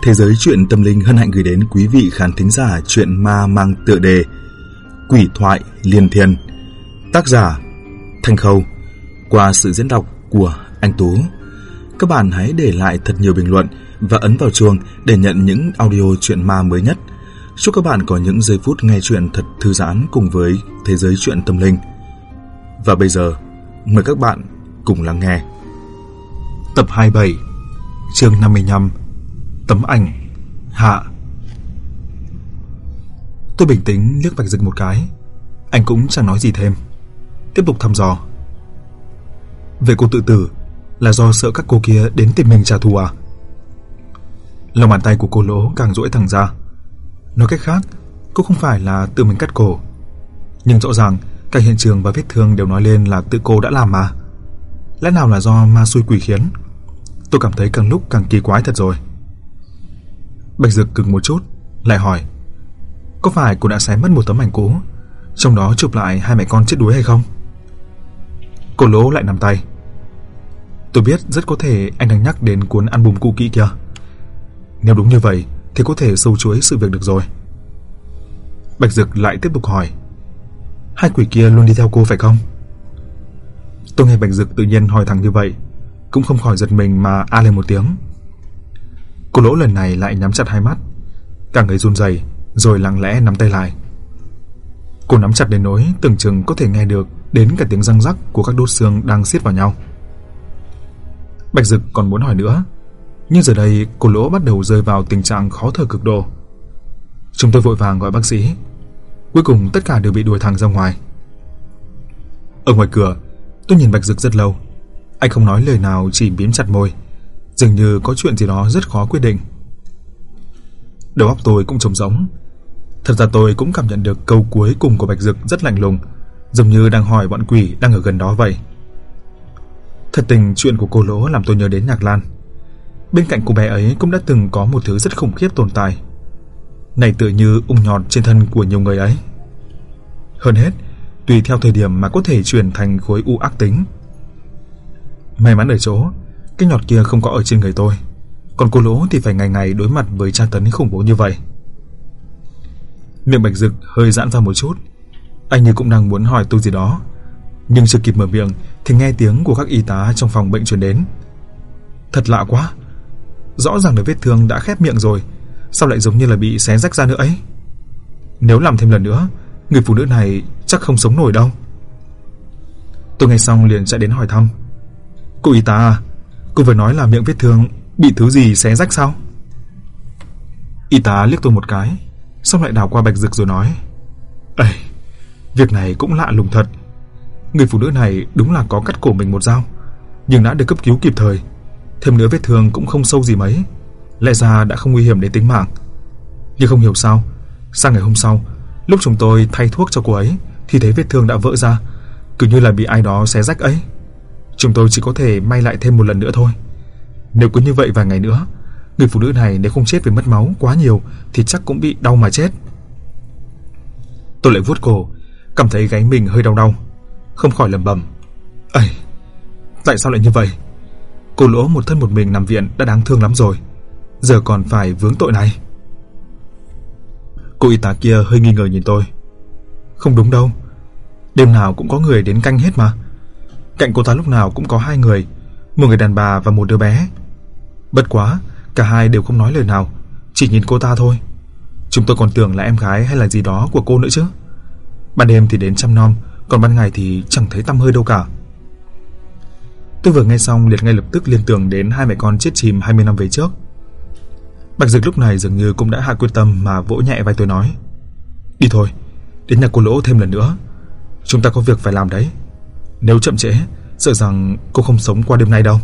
Thế giới truyện tâm linh hân hạnh gửi đến quý vị khán thính giả truyện ma mang tựa đề Quỷ thoại liên thiên, tác giả Thanh Khâu, qua sự diễn đọc của anh Tú. Các bạn hãy để lại thật nhiều bình luận và ấn vào chuông để nhận những audio truyện ma mới nhất. Chúc các bạn có những giây phút nghe truyện thật thư giãn cùng với thế giới truyện tâm linh. Và bây giờ, mời các bạn cùng lắng nghe tập 27, chương 55, tấm ảnh hạ. Tôi bình tĩnh liếc Bạch Dực một cái, anh cũng chẳng nói gì thêm, tiếp tục thăm dò. Về cô tự tử là do sợ các cô kia đến tìm mình trả thù à? Lòng bàn tay của cô Lỗ càng duỗi thẳng ra. Nói cách khác, cô không phải là tự mình cắt cổ, nhưng rõ ràng cả hiện trường và vết thương đều nói lên là tự cô đã làm mà. Lẽ nào là do ma xui quỷ khiến? Tôi cảm thấy càng lúc càng kỳ quái thật rồi. Bạch Dực ngừng một chút, lại hỏi: có phải cô đã xé mất một tấm ảnh cũ, trong đó chụp lại hai mẹ con chết đuối hay không? Cô Lỗ lại nắm tay. Tôi biết rất có thể anh đang nhắc đến cuốn album cũ kỹ kia. Nếu đúng như vậy thì có thể sâu chuối sự việc được rồi. Bạch Dực lại tiếp tục hỏi: hai quỷ kia luôn đi theo cô phải không? Tôi nghe Bạch Dực tự nhiên hỏi thẳng như vậy, cũng không khỏi giật mình mà a lên một tiếng. Cô Lỗ lần này lại nhắm chặt hai mắt, cả người run rẩy, rồi lặng lẽ nắm tay lại. Cô nắm chặt đến nỗi tưởng chừng có thể nghe được đến cả tiếng răng rắc của các đốt xương đang siết vào nhau. Bạch Dực còn muốn hỏi nữa, nhưng giờ đây cô Lỗ bắt đầu rơi vào tình trạng khó thở cực độ. Chúng tôi vội vàng gọi bác sĩ. Cuối cùng tất cả đều bị đuổi thẳng ra ngoài. Ở ngoài cửa, tôi nhìn Bạch Dực rất lâu. Anh không nói lời nào, chỉ mím chặt môi, dường như có chuyện gì đó rất khó quyết định. Đầu óc tôi cũng trống rỗng. Thật ra tôi cũng cảm nhận được câu cuối cùng của Bạch Dực rất lạnh lùng, giống như đang hỏi bọn quỷ đang ở gần đó vậy. Thật tình chuyện của cô Lỗ làm tôi nhớ đến Nhạc Lan. Bên cạnh cô bé ấy cũng đã từng có một thứ rất khủng khiếp tồn tại, này tựa như ung nhọt trên thân của nhiều người ấy. Hơn hết, tùy theo thời điểm mà có thể chuyển thành khối u ác tính. May mắn ở chỗ cái nhọt kia không có ở trên người tôi, còn cô Lỗ thì phải ngày ngày đối mặt với tra tấn khủng bố như vậy. Miệng Bạch Dực hơi giãn ra một chút, anh như cũng đang muốn hỏi tôi gì đó, nhưng chưa kịp mở miệng thì nghe tiếng của các y tá trong phòng bệnh truyền đến. Thật lạ quá, rõ ràng là vết thương đã khép miệng rồi, sao lại giống như là bị xé rách ra nữa ấy? Nếu làm thêm lần nữa, người phụ nữ này chắc không sống nổi đâu. Tôi nghe xong liền chạy đến hỏi thăm: cô y tá à, cô vừa nói là miệng vết thương bị thứ gì xé rách sao? Y tá liếc tôi một cái, xong lại đảo qua Bạch Dực rồi nói: ây, việc này cũng lạ lùng thật. Người phụ nữ này đúng là có cắt cổ mình một dao, nhưng đã được cấp cứu kịp thời. Thêm nữa vết thương cũng không sâu gì mấy, lẽ ra đã không nguy hiểm đến tính mạng. Nhưng không hiểu sao, sang ngày hôm sau, lúc chúng tôi thay thuốc cho cô ấy thì thấy vết thương đã vỡ ra, cứ như là bị ai đó xé rách ấy. Chúng tôi chỉ có thể may lại thêm một lần nữa thôi. Nếu cứ như vậy vài ngày nữa, người phụ nữ này nếu không chết vì mất máu quá nhiều thì chắc cũng bị đau mà chết. Tôi lại vuốt cổ, cảm thấy gáy mình hơi đau đau, không khỏi lẩm bẩm: ây, tại sao lại như vậy? Cô Lỗ một thân một mình nằm viện đã đáng thương lắm rồi, giờ còn phải vướng tội này. Cô y tá kia hơi nghi ngờ nhìn tôi: không đúng đâu, đêm nào cũng có người đến canh hết mà. Cạnh cô ta lúc nào cũng có hai người, một người đàn bà và một đứa bé. Bất quá cả hai đều không nói lời nào, chỉ nhìn cô ta thôi. Chúng tôi còn tưởng là em gái hay là gì đó của cô nữa chứ. Ban đêm thì đến chăm nom, còn ban ngày thì chẳng thấy tăm hơi đâu cả. Tôi vừa nghe xong liền ngay lập tức liên tưởng đến hai mẹ con chết chìm 20 năm về trước. Bạch Dực lúc này dường như cũng đã hạ quyết tâm mà vỗ nhẹ vai tôi nói: đi thôi, đến nhà cô Lỗ thêm lần nữa, chúng ta có việc phải làm đấy. Nếu chậm trễ, sợ rằng cô không sống qua đêm nay đâu.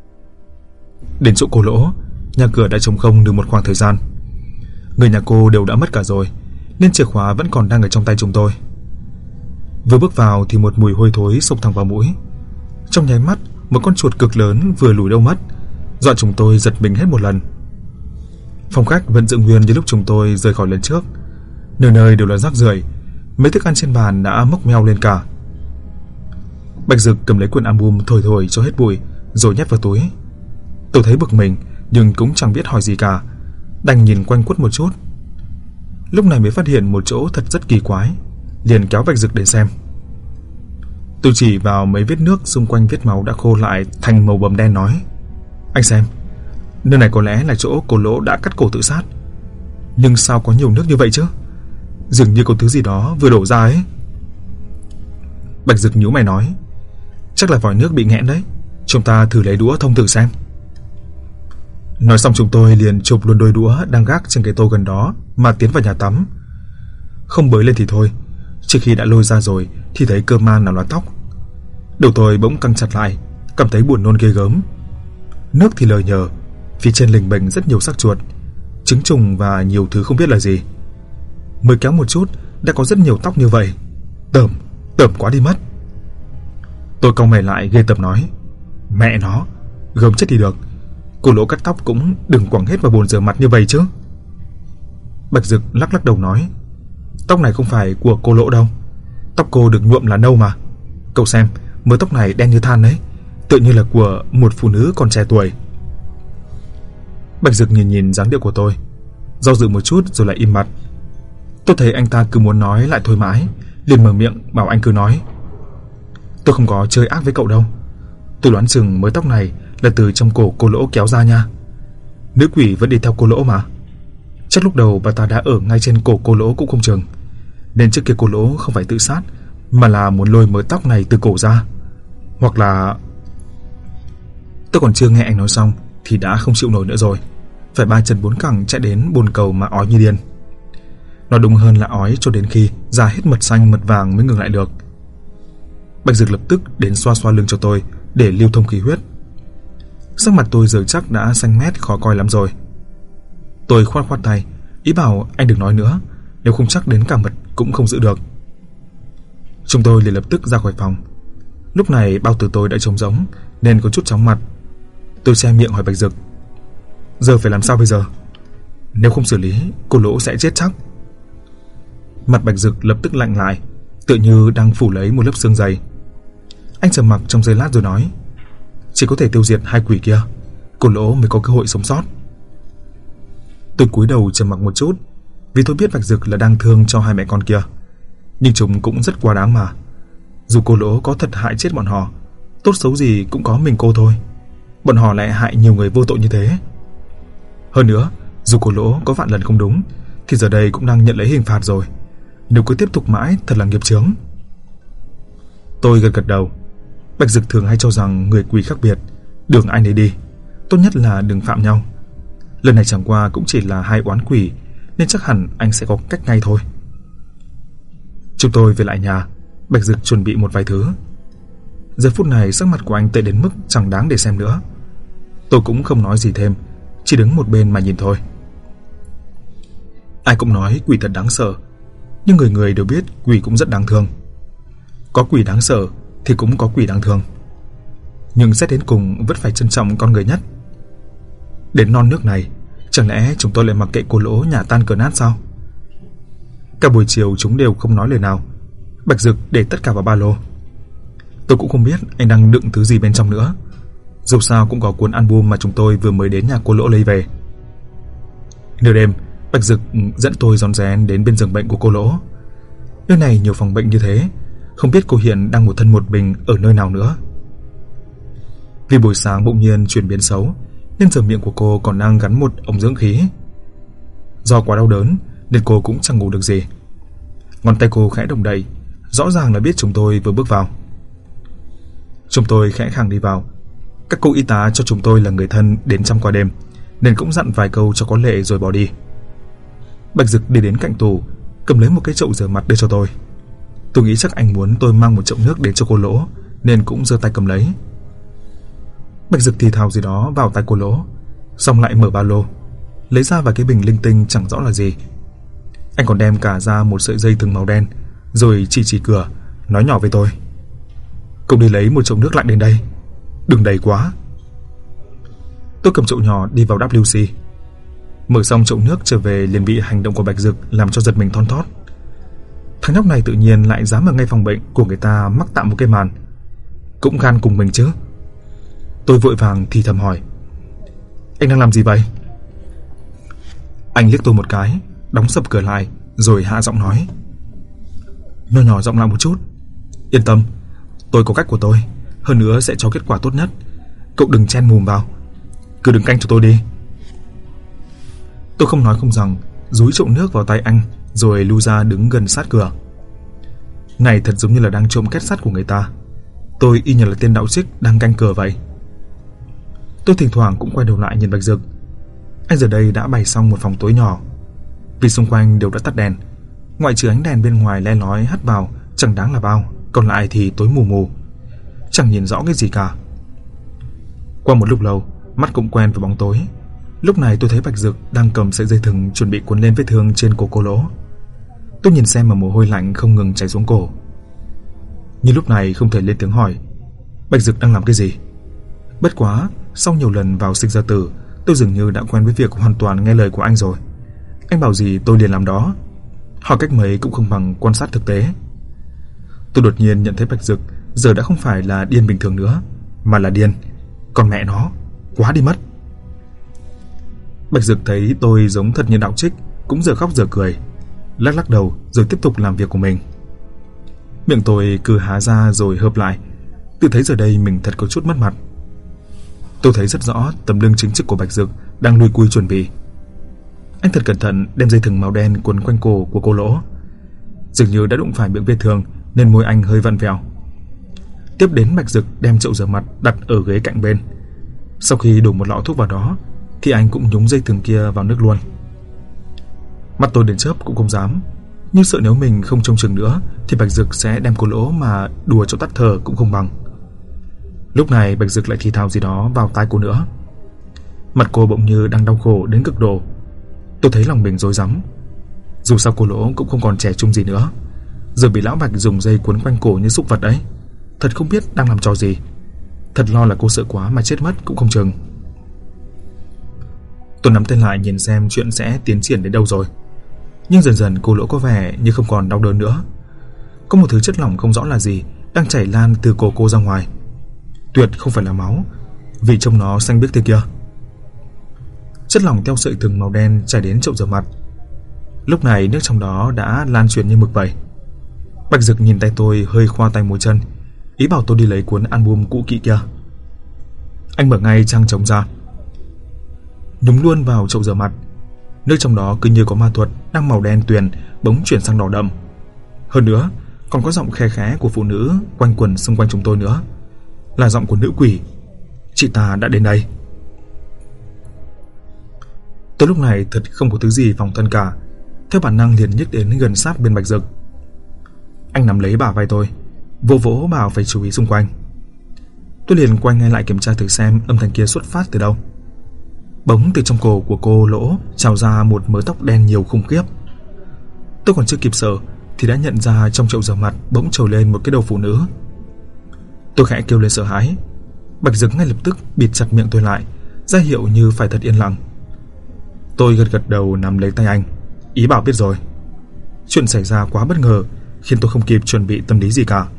Đến chỗ cô Lỗ, nhà cửa đã trống không được một khoảng thời gian. Người nhà cô đều đã mất cả rồi, nên chìa khóa vẫn còn đang ở trong tay chúng tôi. Vừa bước vào thì một mùi hôi thối xộc thẳng vào mũi. Trong nháy mắt, một con chuột cực lớn vừa lùi đâu mất, dọa chúng tôi giật mình hết một lần. Phòng khách vẫn giữ nguyên như lúc chúng tôi rời khỏi lần trước, nơi nơi đều là rác rưởi, mấy thức ăn trên bàn đã mốc meo lên cả. Bạch Dực cầm lấy cuốn album thổi thổi cho hết bụi, rồi nhét vào túi. Tôi thấy bực mình, nhưng cũng chẳng biết hỏi gì cả, Đành nhìn quanh quất một chút. Lúc này mới phát hiện một chỗ thật rất kỳ quái, liền kéo Bạch Dực đến xem. Tôi chỉ vào mấy vết nước xung quanh vết máu đã khô lại thành màu bầm đen nói: "Anh xem, nơi này có lẽ là chỗ cô Lỗ đã cắt cổ tự sát. Nhưng sao có nhiều nước như vậy chứ? Dường như có thứ gì đó vừa đổ ra ấy." Bạch Dực nhíu mày nói: "Chắc là vòi nước bị nghẽn đấy, chúng ta thử lấy đũa thông thử xem." Nói xong chúng tôi liền chụp luôn đôi đũa đang gác trên cái tô gần đó mà tiến vào nhà tắm. Không bới lên thì thôi, trước khi đã lôi ra rồi thì thấy cơ man nào là tóc. Đầu tôi bỗng căng chặt lại, cảm thấy buồn nôn ghê gớm. Nước thì lờ nhờ, phía trên lình bềnh rất nhiều xác chuột, trứng trùng và nhiều thứ không biết là gì. Mới kéo một chút đã có rất nhiều tóc như vậy, tởm quá đi mất. Tôi cau mày lại ghê tởm nói: "Mẹ nó, gớm chết thì được, cô Lỗ cắt tóc cũng đừng quẳng hết vào bồn rửa mặt như vậy chứ." Bạch Dực lắc đầu nói: "Tóc này không phải của cô Lỗ đâu, tóc cô được nhuộm là nâu mà. Cậu xem, mớ tóc này đen như than đấy, tựa như là của một phụ nữ còn trẻ tuổi." Bạch Dực nhìn dáng điệu của tôi, do dự một chút rồi lại im mặt. Tôi thấy anh ta cứ muốn nói lại thôi mãi, liền mở miệng bảo anh cứ nói: "Tôi không có chơi ác với cậu đâu. Tôi đoán chừng mớ tóc này là từ trong cổ cô Lỗ kéo ra nha. Nữ quỷ vẫn đi theo cô Lỗ mà. Chắc lúc đầu bà ta đã ở ngay trên cổ cô Lỗ cũng không chừng. Nên trước kia cô Lỗ không phải tự sát, mà là muốn lôi mớ tóc này từ cổ ra. Hoặc là..." Tôi còn chưa nghe anh nói xong thì đã không chịu nổi nữa rồi, phải ba chân bốn cẳng chạy đến bồn cầu mà ói như điên. Nói đúng hơn là ói cho đến khi ra hết mật xanh mật vàng mới ngừng lại được. Bạch Dực lập tức đến xoa xoa lưng cho tôi để lưu thông khí huyết. Sắc mặt tôi giờ chắc đã xanh mét khó coi lắm rồi. Tôi khoát tay, ý bảo anh đừng nói nữa, nếu không chắc đến cả mật cũng không giữ được. Chúng tôi liền lập tức ra khỏi phòng. Lúc này bao tử tôi đã trống rỗng nên có chút chóng mặt. Tôi che miệng hỏi Bạch Dực: "Giờ phải làm sao bây giờ? Nếu không xử lý, cô Lỗ sẽ chết chắc." Mặt Bạch Dực lập tức lạnh lại, tựa như đang phủ lấy một lớp xương dày. Anh trầm mặc trong giây lát rồi nói: "Chỉ có thể tiêu diệt hai quỷ kia, cô Lỗ mới có cơ hội sống sót." Tôi cúi đầu trầm mặc một chút, vì tôi biết Bạch Dực là đang thương cho hai mẹ con kia, nhưng chúng cũng rất quá đáng mà. Dù cô Lỗ có thật hại chết bọn họ, tốt xấu gì cũng có mình cô thôi, bọn họ lại hại nhiều người vô tội như thế. Hơn nữa, dù cô Lỗ có vạn lần không đúng thì giờ đây cũng đang nhận lấy hình phạt rồi. Nếu cứ tiếp tục mãi thật là nghiệp chướng. Tôi gật đầu. Bạch Dực thường hay cho rằng người quỷ khác biệt, đường ai nấy đi, tốt nhất là đừng phạm nhau. Lần này chẳng qua cũng chỉ là hai oán quỷ, nên chắc hẳn anh sẽ có cách ngay thôi. Chúng tôi về lại nhà, Bạch Dực chuẩn bị một vài thứ. Giờ phút này sắc mặt của anh tệ đến mức chẳng đáng để xem nữa. Tôi cũng không nói gì thêm, chỉ đứng một bên mà nhìn thôi. Ai cũng nói quỷ thật đáng sợ, nhưng người người đều biết quỷ cũng rất đáng thương. Có quỷ đáng sợ thì cũng có quỷ đáng thương, nhưng xét đến cùng vẫn phải trân trọng con người nhất. Đến non nước này, chẳng lẽ chúng tôi lại mặc kệ cô Lỗ nhà tan cửa nát sao? Cả buổi chiều chúng đều không nói lời nào. Bạch Dực để tất cả vào ba lô. Tôi cũng không biết anh đang đựng thứ gì bên trong nữa. Dù sao cũng có cuốn album mà chúng tôi vừa mới đến nhà cô Lỗ lấy về. Nửa đêm, Bạch Dực dẫn tôi rón rén đến bên giường bệnh của cô Lỗ. Nơi này nhiều phòng bệnh như thế, không biết cô Hiền đang một thân một mình ở nơi nào nữa. Vì buổi sáng bỗng nhiên chuyển biến xấu, nên giờ miệng của cô còn đang gắn một ống dưỡng khí. Do quá đau đớn nên cô cũng chẳng ngủ được gì. Ngón tay cô khẽ động đậy, rõ ràng là biết chúng tôi vừa bước vào. Chúng tôi khẽ khàng đi vào. Các cô y tá cho chúng tôi là người thân đến chăm qua đêm, nên cũng dặn vài câu cho có lệ rồi bỏ đi. Bạch Dực đi đến cạnh tủ, cầm lấy một cái chậu rửa mặt đưa cho tôi. Tôi nghĩ chắc anh muốn tôi mang một chậu nước đến cho cô Lỗ, nên cũng giơ tay cầm lấy. Bạch Dực thì thào gì đó vào tay cô Lỗ, xong lại mở ba lô, lấy ra vài cái bình linh tinh chẳng rõ là gì. Anh còn đem cả ra một sợi dây thừng màu đen, rồi chỉ cửa, nói nhỏ với tôi: "Cậu đi lấy một chậu nước lạnh đến đây, đừng đầy quá." Tôi cầm chậu nhỏ đi vào WC. Mở xong chậu nước trở về liền bị hành động của Bạch Dực làm cho giật mình thon thót. Thằng nhóc này tự nhiên lại dám ở ngay phòng bệnh của người ta mắc tạm một cái màn, cũng gan cùng mình chứ. Tôi vội vàng thì thầm hỏi: "Anh đang làm gì vậy?" Anh liếc tôi một cái, đóng sập cửa lại, rồi hạ giọng nói: "Nhỏ nhỏ giọng lại một chút. Yên tâm, tôi có cách của tôi, hơn nữa sẽ cho kết quả tốt nhất. Cậu đừng chen mồm vào, cứ đứng canh cho tôi đi." Tôi không nói không rằng, dúi chậu nước vào tay anh, rồi lui ra đứng gần sát cửa. Này thật giống như là đang trộm két sắt của người ta. Tôi y như là tên đạo trích đang canh cửa vậy. Tôi thỉnh thoảng cũng quay đầu lại nhìn Bạch Dực. Anh giờ đây đã bày xong một phòng tối nhỏ, vì xung quanh đều đã tắt đèn, ngoại trừ ánh đèn bên ngoài le lói hắt vào chẳng đáng là bao, còn lại thì tối mù mù, chẳng nhìn rõ cái gì cả. Qua một lúc lâu, mắt cũng quen với bóng tối. Lúc này tôi thấy Bạch Dực đang cầm sợi dây thừng chuẩn bị cuốn lên vết thương trên cổ cô Lỗ. Tôi nhìn xem mà mồ hôi lạnh không ngừng chảy xuống cổ. Nhưng lúc này không thể lên tiếng hỏi Bạch Dực đang làm cái gì. Bất quá, sau nhiều lần vào sinh ra tử, tôi dường như đã quen với việc hoàn toàn nghe lời của anh rồi. Anh bảo gì tôi liền làm đó, hỏi cách mấy cũng không bằng quan sát thực tế. Tôi đột nhiên nhận thấy Bạch Dực giờ đã không phải là điên bình thường nữa, mà là điên. Còn mẹ nó, quá đi mất. Bạch Dực thấy tôi giống thật như đạo trích, cũng giờ khóc giờ cười, lắc lắc đầu rồi tiếp tục làm việc của mình. Miệng tôi cứ há ra rồi hợp lại, tự thấy giờ đây mình thật có chút mất mặt. Tôi thấy rất rõ tấm lưng chính trực của Bạch Dực đang lùi cui chuẩn bị. Anh thật cẩn thận đem dây thừng màu đen quấn quanh cổ của cô Lỗ. Dường như đã đụng phải miệng vết thương nên môi anh hơi vặn vẹo. Tiếp đến Bạch Dực đem chậu rửa mặt đặt ở ghế cạnh bên. Sau khi đổ một lọ thuốc vào đó thì anh cũng nhúng dây thừng kia vào nước luôn. Mắt tôi đến chớp cũng không dám, nhưng sợ nếu mình không trông chừng nữa thì Bạch Dực sẽ đem cô Lỗ mà đùa cho tắt thở cũng không bằng. Lúc này Bạch Dực lại thì thào gì đó vào tai cô nữa. Mặt cô bỗng như đang đau khổ đến cực độ. Tôi thấy lòng mình rối rắm. Dù sao cô Lỗ cũng không còn trẻ trung gì nữa, giờ bị lão Bạch dùng dây cuốn quanh cổ như súc vật ấy, thật không biết đang làm trò gì. Thật lo là cô sợ quá mà chết mất cũng không chừng. Tôi nắm tay lại nhìn xem chuyện sẽ tiến triển đến đâu rồi. Nhưng dần dần cô Lỗ có vẻ như không còn đau đớn nữa. Có một thứ chất lỏng không rõ là gì đang chảy lan từ cổ cô ra ngoài. Tuyệt không phải là máu, vì trông nó xanh biếc thế kia. Chất lỏng theo sợi thừng màu đen chảy đến chậu rửa mặt. Lúc này nước trong đó đã lan truyền như mực vậy. Bạch Dực nhìn tay tôi hơi khoa tay múa chân, ý bảo tôi đi lấy cuốn album cũ kỹ kia. Anh mở ngay trang trống ra, nhúng luôn vào chậu rửa mặt. Nước trong đó cứ như có ma thuật đang màu đen tuyền bỗng chuyển sang đỏ đậm. Hơn nữa còn có giọng khe khẽ của phụ nữ quanh quẩn xung quanh chúng tôi nữa, là giọng của nữ quỷ. Chị ta đã đến đây. Tôi lúc này thật không có thứ gì phòng thân cả, theo bản năng liền nhích đến gần sát bên Bạch Dực. Anh nắm lấy bả vai tôi, vỗ vỗ bảo phải chú ý xung quanh. Tôi liền quay ngay lại kiểm tra thử xem âm thanh kia xuất phát từ đâu. Bỗng từ trong cổ của cô Lỗ trào ra một mớ tóc đen nhiều khủng khiếp. Tôi còn chưa kịp sợ thì đã nhận ra trong chậu rửa mặt bỗng trồi lên một cái đầu phụ nữ. Tôi khẽ kêu lên sợ hãi. Bạch Dực ngay lập tức bịt chặt miệng tôi lại, ra hiệu như phải thật yên lặng. Tôi gật gật đầu nắm lấy tay anh, ý bảo biết rồi. Chuyện xảy ra quá bất ngờ, khiến tôi không kịp chuẩn bị tâm lý gì cả.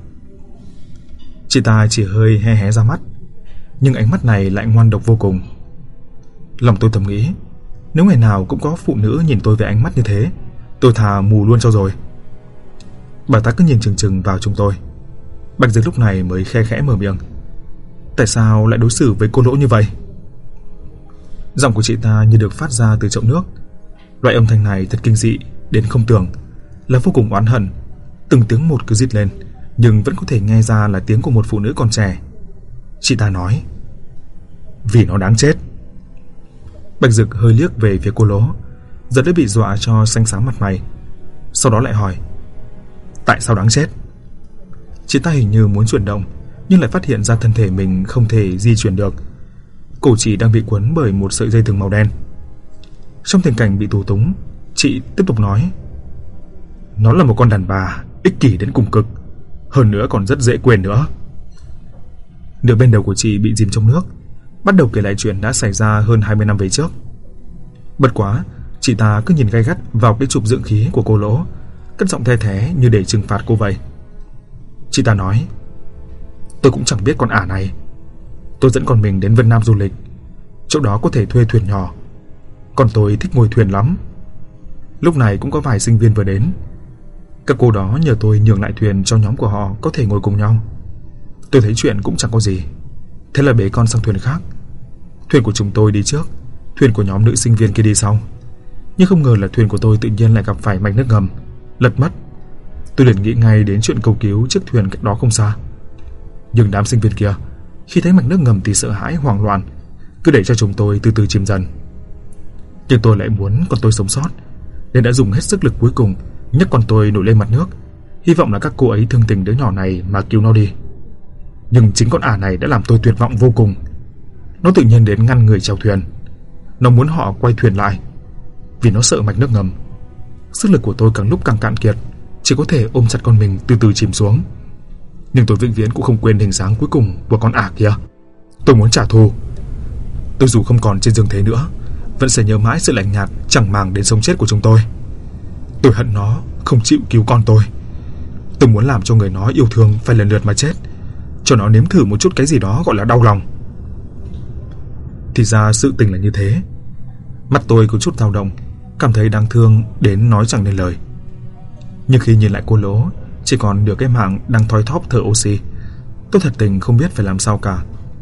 Chị ta chỉ hơi hé hé ra mắt, nhưng ánh mắt này lại ngoan độc vô cùng. Lòng tôi thầm nghĩ, nếu ngày nào cũng có phụ nữ nhìn tôi với ánh mắt như thế, tôi thà mù luôn cho rồi. Bà ta cứ nhìn chừng chừng vào chúng tôi. Bạch Dực lúc này mới khe khẽ mở miệng. Tại sao lại đối xử với cô Lỗ như vậy? Giọng của chị ta như được phát ra từ chậu nước. Loại âm thanh này thật kinh dị đến không tưởng, là vô cùng oán hận. Từng tiếng một cứ rít lên, nhưng vẫn có thể nghe ra là tiếng của một phụ nữ còn trẻ. Chị ta nói, vì nó đáng chết. Bạch Dực hơi liếc về phía cô Lỗ, giờ đã bị dọa cho xanh xám mặt mày. Sau đó lại hỏi, tại sao đáng chết? Chị ta hình như muốn chuyển động, nhưng lại phát hiện ra thân thể mình không thể di chuyển được. Cổ chị đang bị quấn bởi một sợi dây thừng màu đen. Trong tình cảnh bị tù túng, chị tiếp tục nói, nó là một con đàn bà ích kỷ đến cùng cực, hơn nữa còn rất dễ quên nữa. Nửa bên đầu của chị bị dìm trong nước, bắt đầu kể lại chuyện đã xảy ra hơn 20 năm về trước. Bất quá, chị ta cứ nhìn gay gắt vào cái chụp dưỡng khí của cô Lỗ, cất giọng the thé như để trừng phạt cô vậy. Chị ta nói, tôi cũng chẳng biết con ả này. Tôi dẫn con mình đến Vân Nam du lịch, chỗ đó có thể thuê thuyền nhỏ. Còn tôi thích ngồi thuyền lắm, Lúc này cũng có vài sinh viên vừa đến. Các cô đó nhờ tôi nhường lại thuyền cho nhóm của họ có thể ngồi cùng nhau. Tôi thấy chuyện cũng chẳng có gì, thế là bế con sang thuyền khác. Thuyền của chúng tôi đi trước, thuyền của nhóm nữ sinh viên kia đi sau. Nhưng không ngờ là thuyền của tôi tự nhiên lại gặp phải mạch nước ngầm, lật mất. Tôi liền nghĩ ngay đến chuyện cầu cứu chiếc thuyền cách đó không xa. Nhưng đám sinh viên kia khi thấy mạch nước ngầm thì sợ hãi hoảng loạn, cứ để cho chúng tôi từ từ chìm dần. Nhưng tôi lại muốn con tôi sống sót, nên đã dùng hết sức lực cuối cùng nhấc con tôi nổi lên mặt nước, hy vọng là các cô ấy thương tình đứa nhỏ này mà cứu nó đi. Nhưng chính con ả này đã làm tôi tuyệt vọng vô cùng. Nó tự nhiên đến ngăn người chèo thuyền. Nó muốn họ quay thuyền lại, vì nó sợ mạch nước ngầm. Sức lực của tôi càng lúc càng cạn kiệt, chỉ có thể ôm chặt con mình từ từ chìm xuống. Nhưng tôi vĩnh viễn cũng không quên hình dáng cuối cùng của con ả kia. Tôi muốn trả thù. Tôi dù không còn trên dương thế nữa, vẫn sẽ nhớ mãi sự lạnh nhạt chẳng màng đến sống chết của chúng tôi. Tôi hận nó không chịu cứu con tôi. Tôi muốn làm cho người nó yêu thương phải lần lượt mà chết, cho nó nếm thử một chút cái gì đó gọi là đau lòng. Thì ra sự tình là như thế. Mắt tôi có chút dao động, cảm thấy đáng thương đến nói chẳng nên lời. Nhưng khi nhìn lại cô Lỗ chỉ còn nửa cái mạng đang thoi thóp thở oxy, tôi thật tình không biết phải làm sao cả.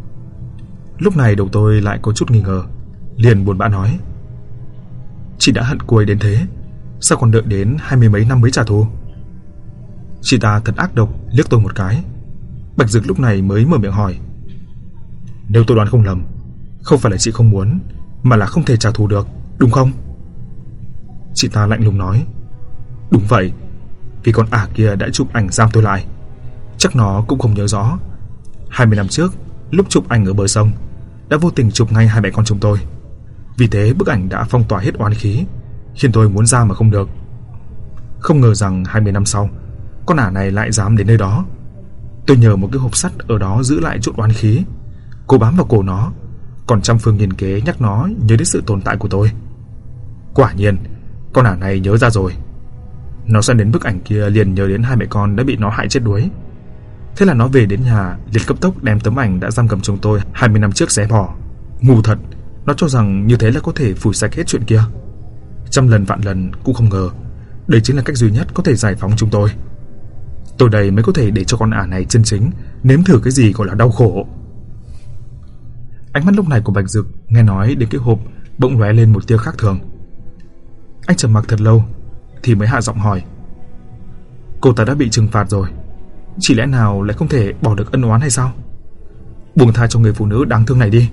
Lúc này đầu tôi lại có chút nghi ngờ, liền buồn bã nói: chị đã hận cô ấy đến thế, sao còn đợi đến 20 mấy năm mới trả thù? Chị ta thật ác độc liếc tôi một cái. Bạch Dực lúc này mới mở miệng hỏi: nếu tôi đoán không lầm, không phải là chị không muốn, mà là không thể trả thù được, đúng không? Chị ta lạnh lùng nói: đúng vậy, vì con ả kia đã chụp ảnh giam tôi lại. Chắc nó cũng không nhớ rõ 20 năm trước, lúc chụp ảnh ở bờ sông, đã vô tình chụp ngay hai mẹ con chúng tôi. Vì thế bức ảnh đã phong tỏa hết oán khí, khiến tôi muốn ra mà không được. Không ngờ rằng 20 năm sau, con ả này lại dám đến nơi đó. Tôi nhờ một cái hộp sắt ở đó giữ lại chút oán khí, cố bám vào cổ nó, còn trăm phương nghìn kế nhắc nó nhớ đến sự tồn tại của tôi. Quả nhiên, con ả này nhớ ra rồi. Nó sẽ đến bức ảnh kia liền nhớ đến hai mẹ con đã bị nó hại chết đuối. Thế là nó về đến nhà liền cấp tốc đem tấm ảnh đã giam cầm chúng tôi 20 năm trước xé bỏ. Ngu thật, nó cho rằng như thế là có thể phủi sạch hết chuyện kia. Trăm lần vạn lần cũng không ngờ đây chính là cách duy nhất có thể giải phóng chúng tôi. Tôi đây mới có thể để cho con ả này chân chính nếm thử cái gì gọi là đau khổ. Ánh mắt lúc này của Bạch Dực nghe nói đến cái hộp bỗng lóe lên một tia khác thường. Anh trầm mặc thật lâu thì mới hạ giọng hỏi: cô ta đã bị trừng phạt rồi, chỉ lẽ nào lại không thể bỏ được ân oán hay sao? Buông tha cho người phụ nữ đáng thương này đi.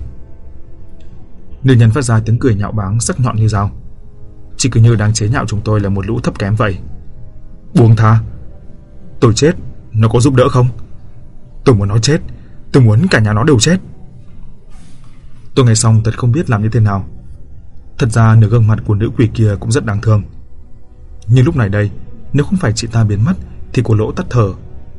Nữ nhân phát ra tiếng cười nhạo báng sắc nhọn như dao. Chỉ cứ như đang chế nhạo chúng tôi là một lũ thấp kém vậy. Buông tha? Tôi chết, nó có giúp đỡ không? Tôi muốn nó chết, tôi muốn cả nhà nó đều chết. Tôi nghe xong thật không biết làm như thế nào. Thật ra nửa gương mặt của nữ quỷ kia cũng rất đáng thương. Nhưng lúc này đây, nếu không phải chị ta biến mất thì cô Lỗ tắt thở.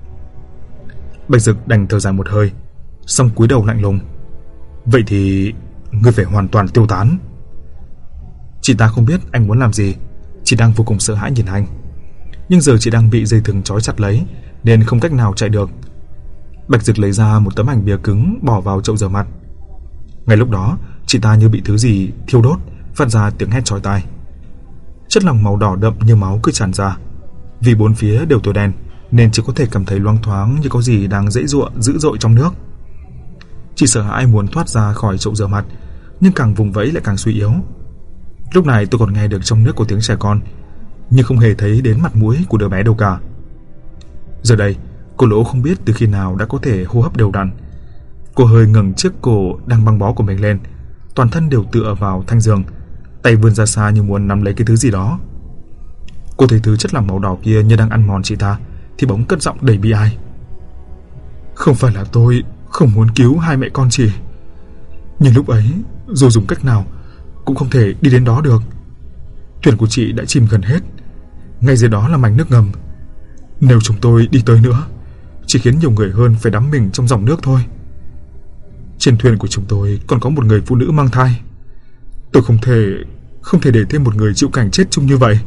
Bạch Dực đành thở dài một hơi, xong cúi đầu lạnh lùng: vậy thì ngươi phải hoàn toàn tiêu tán. Chị ta không biết anh muốn làm gì, chỉ đang vô cùng sợ hãi nhìn anh. Nhưng giờ chị đang bị dây thừng trói chặt lấy, nên không cách nào chạy được. Bạch Dực lấy ra một tấm ảnh bìa cứng bỏ vào chậu rửa mặt. Ngay lúc đó, chị ta như bị thứ gì thiêu đốt, phát ra tiếng hét chói tai. Chất lỏng màu đỏ đậm như máu cứ tràn ra. Vì bốn phía đều tối đen nên chỉ có thể cảm thấy loáng thoáng như có gì đang giãy giụa dữ dội trong nước. Chị sợ hãi muốn thoát ra khỏi chậu rửa mặt, nhưng càng vùng vẫy lại càng suy yếu. Lúc này tôi còn nghe được trong nước có tiếng trẻ con, nhưng không hề thấy đến mặt mũi của đứa bé đâu cả. Giờ đây, cô Lỗ không biết từ khi nào đã có thể hô hấp đều đặn. Cô hơi ngẩng chiếc cổ đang băng bó của mình lên, toàn thân đều tựa vào thanh giường, tay vươn ra xa như muốn nắm lấy cái thứ gì đó. Cô thấy thứ chất lỏng màu đỏ kia như đang ăn mòn chị ta, thì bỗng cất giọng đầy bi ai: không phải là tôi không muốn cứu hai mẹ con chị, nhưng lúc ấy dù dùng cách nào cũng không thể đi đến đó được. Thuyền của chị đã chìm gần hết, ngay dưới đó là mảnh nước ngầm. Nếu chúng tôi đi tới nữa, chỉ khiến nhiều người hơn phải đắm mình trong dòng nước thôi. Trên thuyền của chúng tôi còn có một người phụ nữ mang thai. Tôi không thể để thêm một người chịu cảnh chết chung như vậy.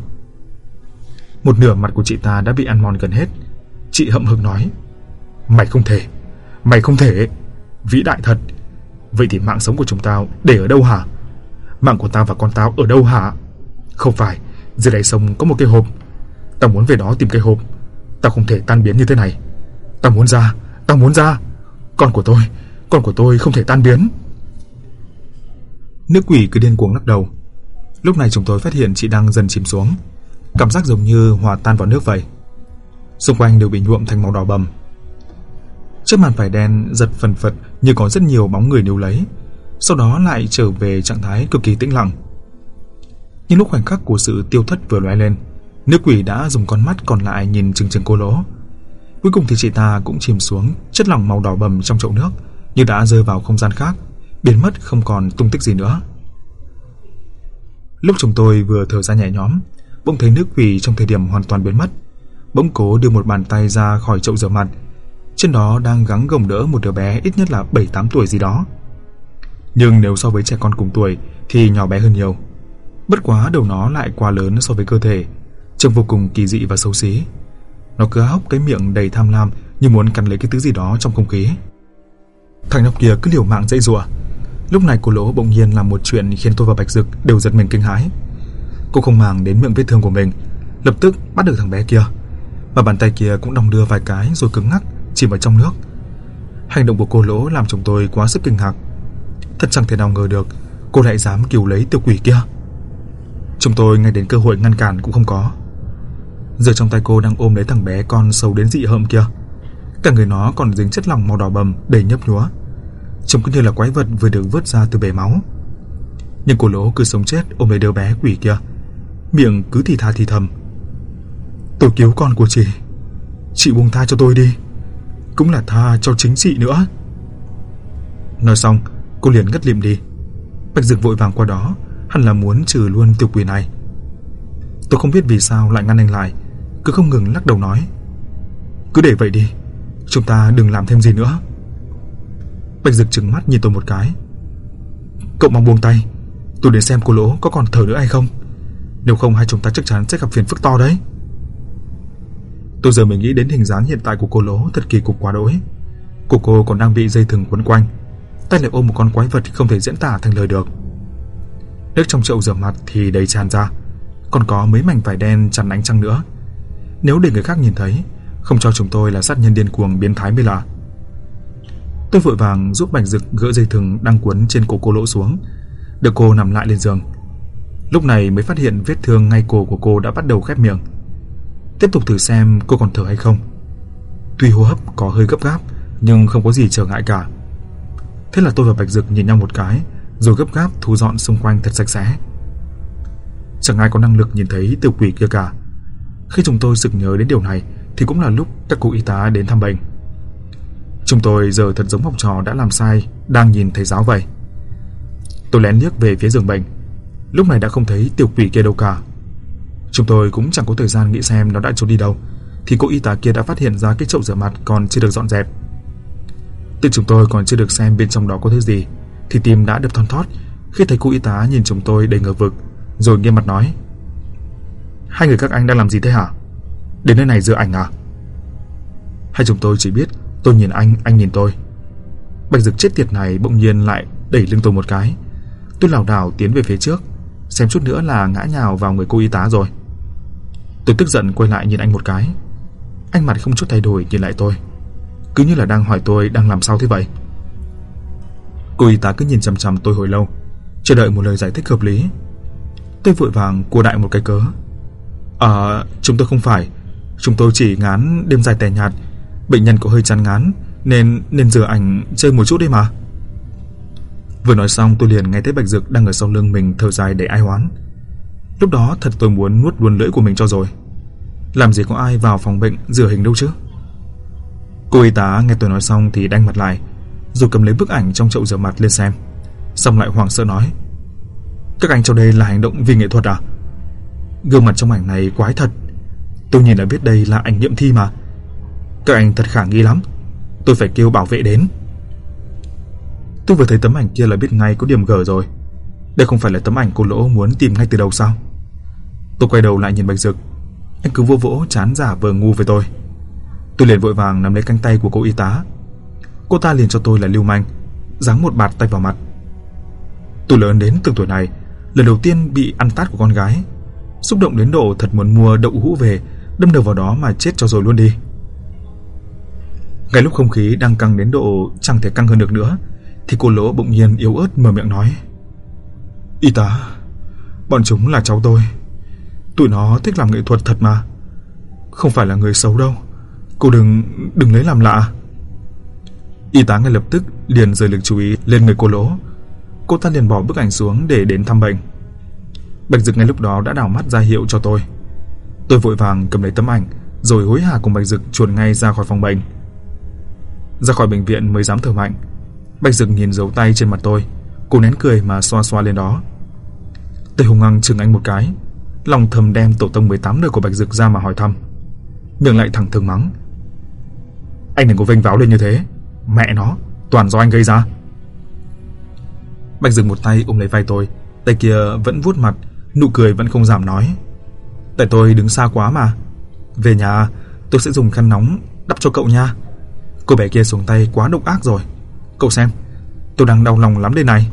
Một nửa mặt của chị ta đã bị ăn mòn gần hết. Chị hậm hực nói: mày không thể, vĩ đại thật. Vậy thì mạng sống của chúng tao để ở đâu hả? Mạng của tao và con tao ở đâu hả? Không phải, Dưới đáy sông có một cái hộp. Tao muốn về đó tìm cái hộp. Tao không thể tan biến như thế này. Tao muốn ra. Con của tôi không thể tan biến. Nữ quỷ cứ điên cuồng lắc đầu. Lúc này chúng tôi phát hiện chị đang dần chìm xuống, cảm giác giống như hòa tan vào nước vậy. Xung quanh đều bị nhuộm thành màu đỏ bầm. Chiếc màn vải đen giật phần phật như có rất nhiều bóng người níu lấy, sau đó lại trở về trạng thái cực kỳ tĩnh lặng. Nhưng lúc khoảnh khắc của sự tiêu thất vừa lóe lên, nữ quỷ đã dùng con mắt còn lại nhìn chừng chừng cô Lỗ. Cuối cùng thì chị ta cũng chìm xuống chất lỏng màu đỏ bầm trong chậu nước, như đã rơi vào không gian khác, biến mất không còn tung tích gì nữa. Lúc chúng tôi vừa thở ra nhẹ nhõm, bỗng thấy nữ quỷ trong thời điểm hoàn toàn biến mất, bỗng cố đưa một bàn tay ra khỏi chậu rửa mặt. Trên đó đang gắng gồng đỡ một đứa bé ít nhất là 7-8 tuổi gì đó. Nhưng nếu so với trẻ con cùng tuổi thì nhỏ bé hơn nhiều. Bất quá đầu nó lại quá lớn so với cơ thể, trông vô cùng kỳ dị và xấu xí. Nó cứ há hốc cái miệng đầy tham lam như muốn cắn lấy cái thứ gì đó trong không khí. Thằng nhóc kia cứ liều mạng dãy giụa. Lúc này cô Lỗ bỗng nhiên làm một chuyện khiến tôi và Bạch Dực đều giật mình kinh hãi. Cô không màng đến miệng vết thương của mình, lập tức bắt được thằng bé kia, và bàn tay kia cũng đong đưa vài cái rồi cứng ngắc chìm vào trong nước. Hành động của cô Lỗ làm chúng tôi quá sức kinh ngạc. Thật chẳng thể nào ngờ được cô lại dám cứu lấy tiểu quỷ kia. Chúng tôi ngay đến cơ hội ngăn cản cũng không có. Giờ trong tay cô đang ôm lấy thằng bé con xấu đến dị hợm kia. Cả người nó còn dính chất lỏng màu đỏ bầm đầy nhấp nhúa, trông cứ như là quái vật vừa được vớt ra từ bể máu. Nhưng cô Lỗ cứ sống chết ôm lấy đứa bé quỷ kia, miệng cứ thì tha thì thầm: "Tôi cứu con của chị buông tha cho tôi đi, cũng là tha cho chính chị nữa." Nói xong cô liền ngất lịm đi. Bạch Dực vội vàng qua đó, hẳn là muốn trừ luôn tiểu quỷ này. Tôi không biết vì sao lại ngăn anh lại, cứ không ngừng lắc đầu nói: "Cứ để vậy đi, chúng ta đừng làm thêm gì nữa." Bạch Dực trừng mắt nhìn tôi một cái: "Cậu mau buông tay, tôi đến xem cô Lỗ có còn thở nữa hay không. Nếu không hai chúng ta chắc chắn sẽ gặp phiền phức to đấy." Tôi giờ mới nghĩ đến hình dáng hiện tại của cô Lỗ thật kỳ cục quá đỗi. Cô còn đang bị dây thừng quấn quanh, tay lại ôm một con quái vật không thể diễn tả thành lời được. Nước trong chậu rửa mặt thì đầy tràn ra, còn có mấy mảnh vải đen chắn ánh trăng nữa. Nếu để người khác nhìn thấy, không cho chúng tôi là sát nhân điên cuồng biến thái mới lạ. Tôi vội vàng giúp Bạch Dực gỡ dây thừng đang quấn trên cổ cô Lỗ xuống, để cô nằm lại lên giường. Lúc này mới phát hiện vết thương ngay cổ của cô đã bắt đầu khép miệng. Tiếp tục thử xem cô còn thở hay không. Tuy hô hấp có hơi gấp gáp, nhưng không có gì trở ngại cả. Thế là tôi và Bạch Dực nhìn nhau một cái, rồi gấp gáp thu dọn xung quanh thật sạch sẽ. Chẳng ai có năng lực nhìn thấy tiểu quỷ kia cả. Khi chúng tôi sực nhớ đến điều này thì cũng là lúc các cô y tá đến thăm bệnh. Chúng tôi giờ thật giống học trò đã làm sai đang nhìn thầy giáo vậy. Tôi lén liếc về phía giường bệnh. Lúc này đã không thấy tiểu quỷ kia đâu cả. Chúng tôi cũng chẳng có thời gian nghĩ xem nó đã trốn đi đâu, thì cô y tá kia đã phát hiện ra cái chậu rửa mặt còn chưa được dọn dẹp. Tự chúng tôi còn chưa được xem bên trong đó có thứ gì thì tim đã đập thon thót khi thấy cô y tá nhìn chúng tôi đầy ngờ vực, rồi nghiêm mặt nói: "Hai người các anh đang làm gì thế hả? Đến nơi này rửa ảnh à?" Hai chúng tôi chỉ biết tôi nhìn anh nhìn tôi. Bạch Dực chết tiệt này bỗng nhiên lại đẩy lưng tôi một cái. Tôi lảo đảo tiến về phía trước, xem chút nữa là ngã nhào vào người cô y tá rồi. Tôi tức giận quay lại nhìn anh một cái. Anh mặt không chút thay đổi nhìn lại tôi, cứ như là đang hỏi tôi đang làm sao thế vậy. Cô y tá cứ nhìn chằm chằm tôi hồi lâu, chờ đợi một lời giải thích hợp lý. Tôi vội vàng cua đại một cái cớ: Chúng tôi không phải, chúng tôi chỉ ngán đêm dài tẻ nhạt, bệnh nhân có hơi chán ngán nên rửa ảnh chơi một chút đấy mà. Vừa nói xong tôi liền nghe thấy Bạch Dực đang ở sau lưng mình thở dài để ai oán. Lúc đó thật tôi muốn nuốt luôn lưỡi của mình cho rồi. Làm gì có ai vào phòng bệnh rửa hình đâu chứ. Cô y tá nghe tôi nói xong thì đanh mặt lại, rồi cầm lấy bức ảnh trong chậu rửa mặt lên xem, xong lại hoảng sợ nói: "Các anh cho đây là hành động vì nghệ thuật à? Gương mặt trong ảnh này quái thật, tôi nhìn đã biết đây là ảnh nghiệm thi mà. Các anh thật khả nghi lắm, tôi phải kêu bảo vệ đến." Tôi vừa thấy tấm ảnh kia là biết ngay có điểm gở rồi. Đây không phải là tấm ảnh cô Lỗ muốn tìm ngay từ đầu sao? Tôi quay đầu lại nhìn Bạch Dực, anh cứ vỗ vỗ trán giả vờ ngu với tôi. Tôi liền vội vàng nắm lấy cánh tay của cô y tá. Cô ta liền cho tôi là lưu manh, giáng một bạt tay vào mặt. Tôi lớn đến từng tuổi này, lần đầu tiên bị ăn tát của con gái. xúc động đến độ thật muốn mua đậu hũ về đâm đầu vào đó mà chết cho rồi luôn đi. Ngay lúc không khí đang căng đến độ chẳng thể căng hơn được nữa thì cô Lỗ bỗng nhiên yếu ớt mở miệng nói: "Y tá, bọn chúng là cháu tôi. Tụi nó thích làm nghệ thuật thật mà. Không phải là người xấu đâu. Cô đừng lấy làm lạ." Y tá ngay lập tức liền rời lực chú ý lên người cô Lỗ. Cô ta liền bỏ bức ảnh xuống để đến thăm bệnh. Bạch Dực ngay lúc đó đã đảo mắt ra hiệu cho tôi. Tôi vội vàng cầm lấy tấm ảnh rồi hối hả cùng Bạch Dực chuồn ngay ra khỏi phòng bệnh. Ra khỏi bệnh viện mới dám thở mạnh. Bạch Dực nhìn dấu tay trên mặt tôi, cô nén cười mà xoa xoa lên đó. Tôi hung hăng chừng anh một cái, lòng thầm đem tổ tông 18 đời của Bạch Dực ra mà hỏi thăm, miệng lại thẳng thừng mắng: "Anh đừng có vênh váo lên như thế, mẹ nó, toàn do anh gây ra." Bạch Dực một tay ôm lấy vai tôi, tay kia vẫn vuốt mặt, nụ cười vẫn không giảm nói: "Tại tôi đứng xa quá mà. Về nhà tôi sẽ dùng khăn nóng đắp cho cậu nha. Cô bé kia xuống tay quá độc ác rồi. Cậu xem, tôi đang đau lòng lắm đây này."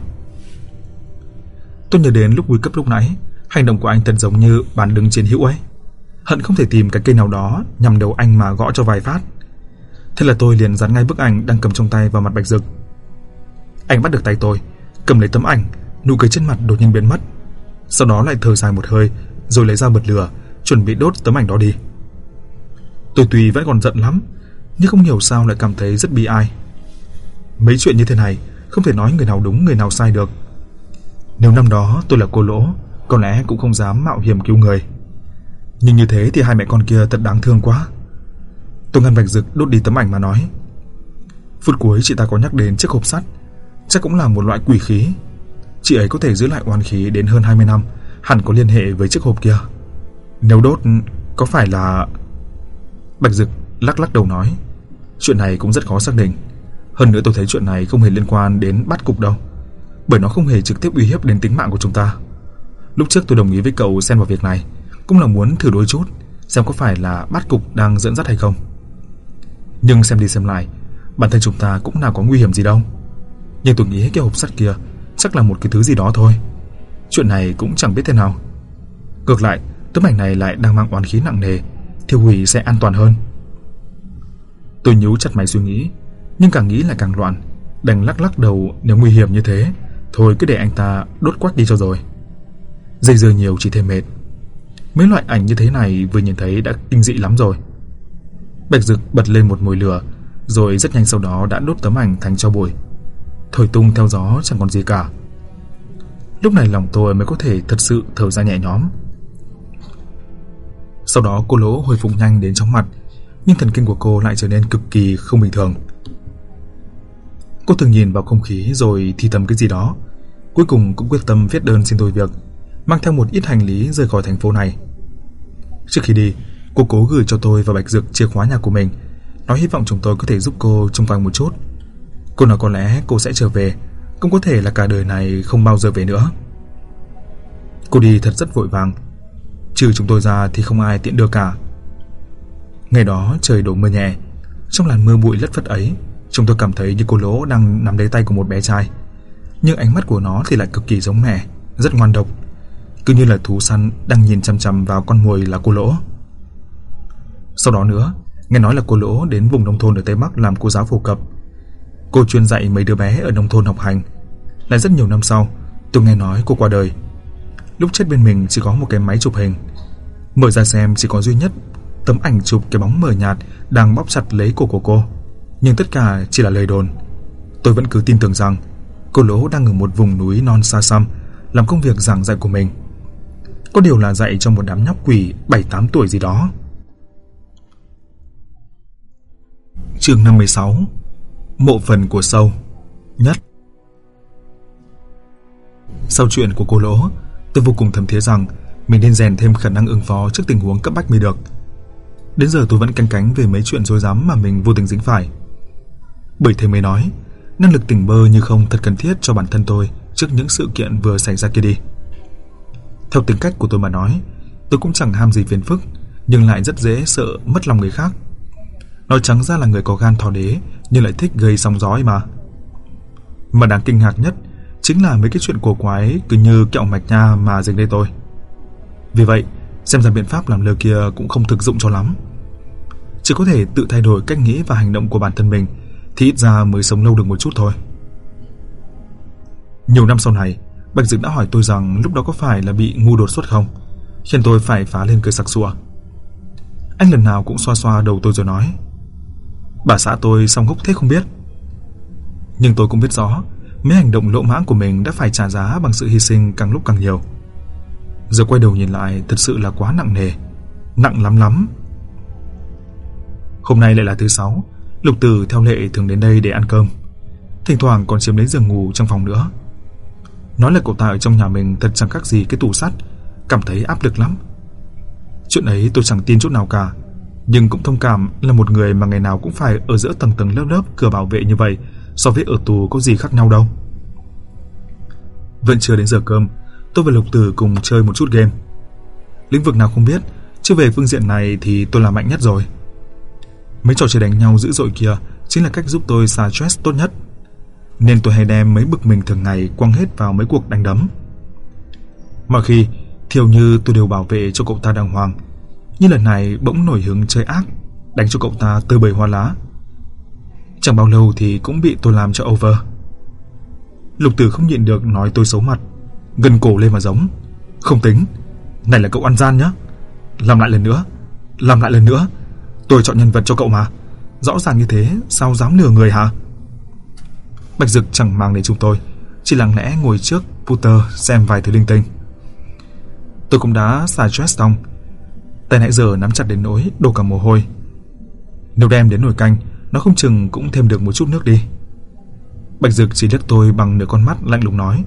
Tôi nhớ đến lúc nguy cấp lúc nãy, hành động của anh thật giống như bán đứng chiến hữu ấy. Hận không thể tìm cái cây nào đó nhằm đầu anh mà gõ cho vài phát. Thế là tôi liền dán ngay bức ảnh đang cầm trong tay vào mặt Bạch Dực. Anh bắt được tay tôi, cầm lấy tấm ảnh, nụ cười trên mặt đột nhiên biến mất. Sau đó lại thở dài một hơi, rồi lấy ra bật lửa, chuẩn bị đốt tấm ảnh đó đi. Tôi tuy vẫn còn giận lắm, nhưng không hiểu sao lại cảm thấy rất bi ai. Mấy chuyện như thế này không thể nói người nào đúng người nào sai được. Nếu năm đó tôi là cô Lỗ, có lẽ cũng không dám mạo hiểm cứu người. Nhưng như thế thì hai mẹ con kia thật đáng thương quá. Tôi ngăn Bạch Dực đốt đi tấm ảnh mà nói: "Phút cuối chị ta có nhắc đến chiếc hộp sắt, chắc cũng là một loại quỷ khí. Chị ấy có thể giữ lại oan khí đến hơn 20 năm, hẳn có liên hệ với chiếc hộp kia. Nếu đốt có phải là..." Bạch Dực lắc lắc đầu nói: "Chuyện này cũng rất khó xác định. Hơn nữa tôi thấy chuyện này không hề liên quan đến Bát Cục đâu, bởi nó không hề trực tiếp uy hiếp đến tính mạng của chúng ta. Lúc trước tôi đồng ý với cậu xen vào việc này cũng là muốn thử đôi chút, xem có phải là Bát Cục đang dẫn dắt hay không. Nhưng xem đi xem lại, bản thân chúng ta cũng nào có nguy hiểm gì đâu. Nhưng tôi nghĩ cái hộp sắt kia chắc là một cái thứ gì đó thôi. Chuyện này cũng chẳng biết thế nào. Ngược lại, tấm ảnh này lại đang mang oán khí nặng nề, thiêu hủy sẽ an toàn hơn." Tôi nhíu chặt mày suy nghĩ, nhưng càng nghĩ lại càng loạn, đành lắc lắc đầu. Nếu nguy hiểm như thế, thôi cứ để anh ta đốt quách đi cho rồi. Dây dưa nhiều chỉ thêm mệt. Mấy loại ảnh như thế này vừa nhìn thấy đã kinh dị lắm rồi. Bạch Dực bật lên một mồi lửa, rồi rất nhanh sau đó đã đốt tấm ảnh thành tro bụi, thổi tung theo gió chẳng còn gì cả. Lúc này lòng tôi mới có thể thật sự thở ra nhẹ nhõm. Sau đó cô Lỗ hồi phục nhanh đến chóng mặt, nhưng thần kinh của cô lại trở nên cực kỳ không bình thường. Cô thường nhìn vào không khí rồi thì thầm cái gì đó, cuối cùng cũng quyết tâm viết đơn xin thôi việc, mang theo một ít hành lý rời khỏi thành phố này. Trước khi đi, cô cố gửi cho tôi và Bạch Dực chìa khóa nhà của mình, nói hy vọng chúng tôi có thể giúp cô trông coi một chút. Cô nói có lẽ cô sẽ trở về, cũng có thể là cả đời này không bao giờ về nữa. Cô đi thật rất vội vàng, trừ chúng tôi ra thì không ai tiện đưa cả. Ngày đó trời đổ mưa nhẹ, trong làn mưa bụi lất phất ấy, chúng tôi cảm thấy như cô Lỗ đang nắm lấy tay của một bé trai, nhưng ánh mắt của nó thì lại cực kỳ giống mẹ, rất ngoan độc, cứ như là thú săn đang nhìn chằm chằm vào con mồi là cô Lỗ. Sau đó nữa, nghe nói là cô Lỗ đến vùng nông thôn ở Tây Bắc làm cô giáo phổ cập. Cô chuyên dạy mấy đứa bé ở nông thôn học hành. Lại rất nhiều năm sau, tôi nghe nói cô qua đời. Lúc chết bên mình chỉ có một cái máy chụp hình. Mở ra xem chỉ có duy nhất tấm ảnh chụp cái bóng mờ nhạt đang bóp chặt lấy cổ của cô. Nhưng tất cả chỉ là lời đồn. Tôi vẫn cứ tin tưởng rằng cô Lỗ đang ở một vùng núi non xa xăm làm công việc giảng dạy của mình. Có điều là dạy cho một đám nhóc quỷ 7-8 tuổi gì đó. Chương 56: Mộ phần của sâu nhất. Sau chuyện của cô Lỗ, tôi vô cùng thầm thía rằng mình nên rèn thêm khả năng ứng phó trước tình huống cấp bách mới được. Đến giờ tôi vẫn canh cánh về mấy chuyện rối rắm mà mình vô tình dính phải. Bởi thế mới nói, năng lực tỉnh bơ như không thật cần thiết cho bản thân tôi trước những sự kiện vừa xảy ra kia đi. Theo tính cách của tôi mà nói, tôi cũng chẳng ham gì phiền phức, nhưng lại rất dễ sợ mất lòng người khác. Nói trắng ra là người có gan thò đế nhưng lại thích gây sóng gió ấy mà. Mà đáng kinh ngạc nhất chính là mấy cái chuyện cổ quái cứ như kẹo mạch nha mà dính đây tôi. Vì vậy, xem ra biện pháp làm lơ kia cũng không thực dụng cho lắm. Chỉ có thể tự thay đổi cách nghĩ và hành động của bản thân mình thì ít ra mới sống lâu được một chút thôi. Nhiều năm sau này, Bạch Dực đã hỏi tôi rằng lúc đó có phải là bị ngu đột xuất không, khiến tôi phải phá lên cười sặc sụa. Anh lần nào cũng xoa xoa đầu tôi rồi nói: bà xã tôi song húc thế không biết. Nhưng tôi cũng biết rõ mấy hành động lỗ mãng của mình đã phải trả giá bằng sự hy sinh càng lúc càng nhiều. Giờ quay đầu nhìn lại thật sự là quá nặng nề, nặng lắm lắm. Hôm nay lại là thứ Sáu, Lục Tử theo lệ thường đến đây để ăn cơm, thỉnh thoảng còn chiếm lấy giường ngủ trong phòng nữa. Nói là cậu ta ở trong nhà mình thật chẳng khác gì cái tủ sắt, cảm thấy áp lực lắm. Chuyện ấy tôi chẳng tin chút nào cả, nhưng cũng thông cảm là một người mà ngày nào cũng phải ở giữa tầng tầng lớp lớp cửa bảo vệ như vậy, so với ở tù có gì khác nhau đâu. Vẫn chưa đến giờ cơm, tôi và Lục Tử cùng chơi một chút game. Lĩnh vực nào không biết, chứ về phương diện này thì tôi là mạnh nhất rồi. Mấy trò chơi đánh nhau dữ dội kia chính là cách giúp tôi xả stress tốt nhất, nên tôi hay đem mấy bực mình thường ngày quăng hết vào mấy cuộc đánh đấm. Mọi khi thì hầu như tôi đều bảo vệ cho cậu ta đàng hoàng, nhưng lần này bỗng nổi hứng chơi ác, đánh cho cậu ta tơi bời hoa lá. Chẳng bao lâu thì cũng bị tôi làm cho over. Lục Tử không nhịn được nói tôi xấu mặt, gân cổ lên mà giống: không tính, này là cậu ăn gian nhá, làm lại lần nữa, làm lại lần nữa. Tôi chọn nhân vật cho cậu mà, rõ ràng như thế sao dám lừa người hả? Bạch Dực chẳng màng đến chúng tôi, chỉ lặng lẽ ngồi trước Puter xem vài thứ linh tinh. Tôi cũng đã xả stress xong, tay nãy giờ nắm chặt đến nỗi đổ cả mồ hôi. Nếu đem đến nồi canh, nó không chừng cũng thêm được một chút nước đi. Bạch Dực chỉ liếc tôi bằng nửa con mắt lạnh lùng nói: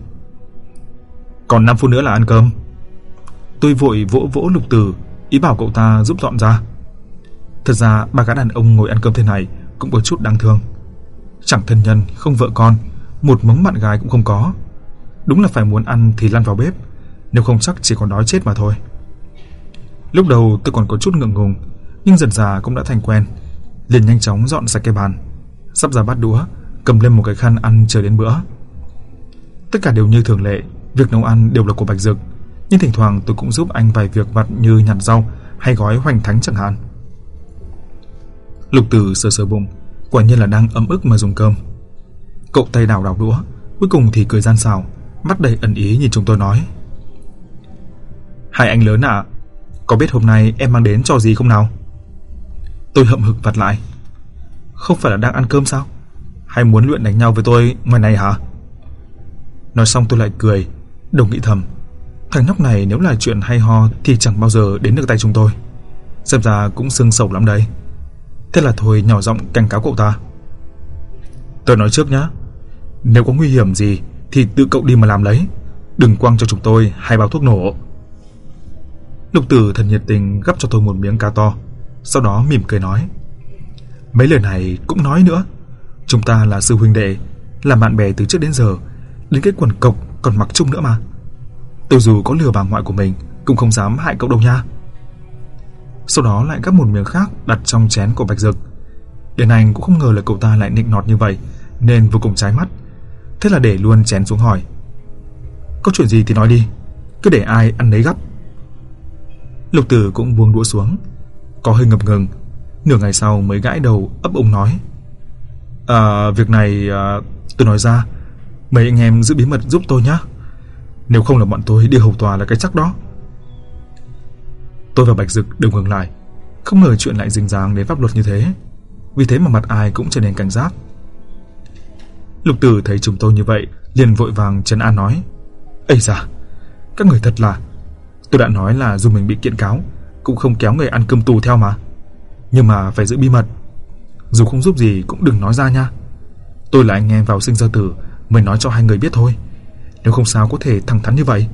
còn 5 phút nữa là ăn cơm. Tôi vội vỗ vỗ Lục Tử, ý bảo cậu ta giúp dọn ra. Thật ra ba gã đàn ông ngồi ăn cơm thế này cũng có chút đáng thương. Chẳng thân nhân, không vợ con, một mống bạn gái cũng không có. Đúng là phải muốn ăn thì lăn vào bếp, nếu không chắc chỉ còn đói chết mà thôi. Lúc đầu tôi còn có chút ngượng ngùng, nhưng dần dà cũng đã thành quen, liền nhanh chóng dọn sạch cái bàn, sắp ra bát đũa, cầm lên một cái khăn ăn chờ đến bữa. Tất cả đều như thường lệ, việc nấu ăn đều là của Bạch Dực, nhưng thỉnh thoảng tôi cũng giúp anh vài việc vặt như nhặt rau hay gói hoành thánh chẳng hạn. Lục Tử sờ sờ bụng, quả nhiên là đang ấm ức mà dùng cơm. Cậu tay đảo đũa, cuối cùng thì cười gian xảo, mắt đầy ẩn ý nhìn chúng tôi nói: hai anh lớn ạ, có biết hôm nay em mang đến trò gì không nào? Tôi hậm hực vặt lại: không phải là đang ăn cơm sao? Hay muốn luyện đánh nhau với tôi ngoài này hả? Nói xong tôi lại cười, đồng nghĩ thầm: thằng nhóc này nếu là chuyện hay ho thì chẳng bao giờ đến được tay chúng tôi, xem ra cũng xương sầu lắm đấy. Thế là thôi nhỏ giọng cảnh cáo cậu ta: tôi nói trước nhá, nếu có nguy hiểm gì thì tự cậu đi mà làm lấy, đừng quăng cho chúng tôi 2 bao thuốc nổ. Lục Tử thật nhiệt tình gắp cho tôi một miếng cá to, sau đó mỉm cười nói: mấy lời này cũng nói nữa, chúng ta là sư huynh đệ, là bạn bè từ trước đến giờ, đến cái quần cộc còn mặc chung nữa mà. Tôi dù có lừa bà ngoại của mình cũng không dám hại cậu đâu nha. Sau đó lại gắp một miếng khác đặt trong chén của Bạch Dực. Đến anh cũng không ngờ là cậu ta lại nịnh nọt như vậy, nên vô cùng trái mắt. Thế là để luôn chén xuống hỏi: có chuyện gì thì nói đi, cứ để ai ăn nấy gắp. Lục Tử cũng buông đũa xuống, có hơi ngập ngừng, nửa ngày sau mới gãi đầu ấp úng nói: việc này tôi nói ra, mấy anh em giữ bí mật giúp tôi nhé, nếu không là bọn tôi đi hầu tòa là cái chắc đó. Tôi và Bạch Dực đều ngừng lại, không ngờ chuyện lại dính dáng đến pháp luật như thế, vì thế mà mặt ai cũng trở nên cảnh giác. Lục Tử thấy chúng tôi như vậy liền vội vàng trấn an nói: ây da, các người thật là, tôi đã nói là dù mình bị kiện cáo cũng không kéo người ăn cơm tù theo mà, nhưng mà phải giữ bí mật, dù không giúp gì cũng đừng nói ra nha. Tôi là anh em vào sinh ra tử mới nói cho hai người biết thôi, nếu không sao có thể thẳng thắn như vậy.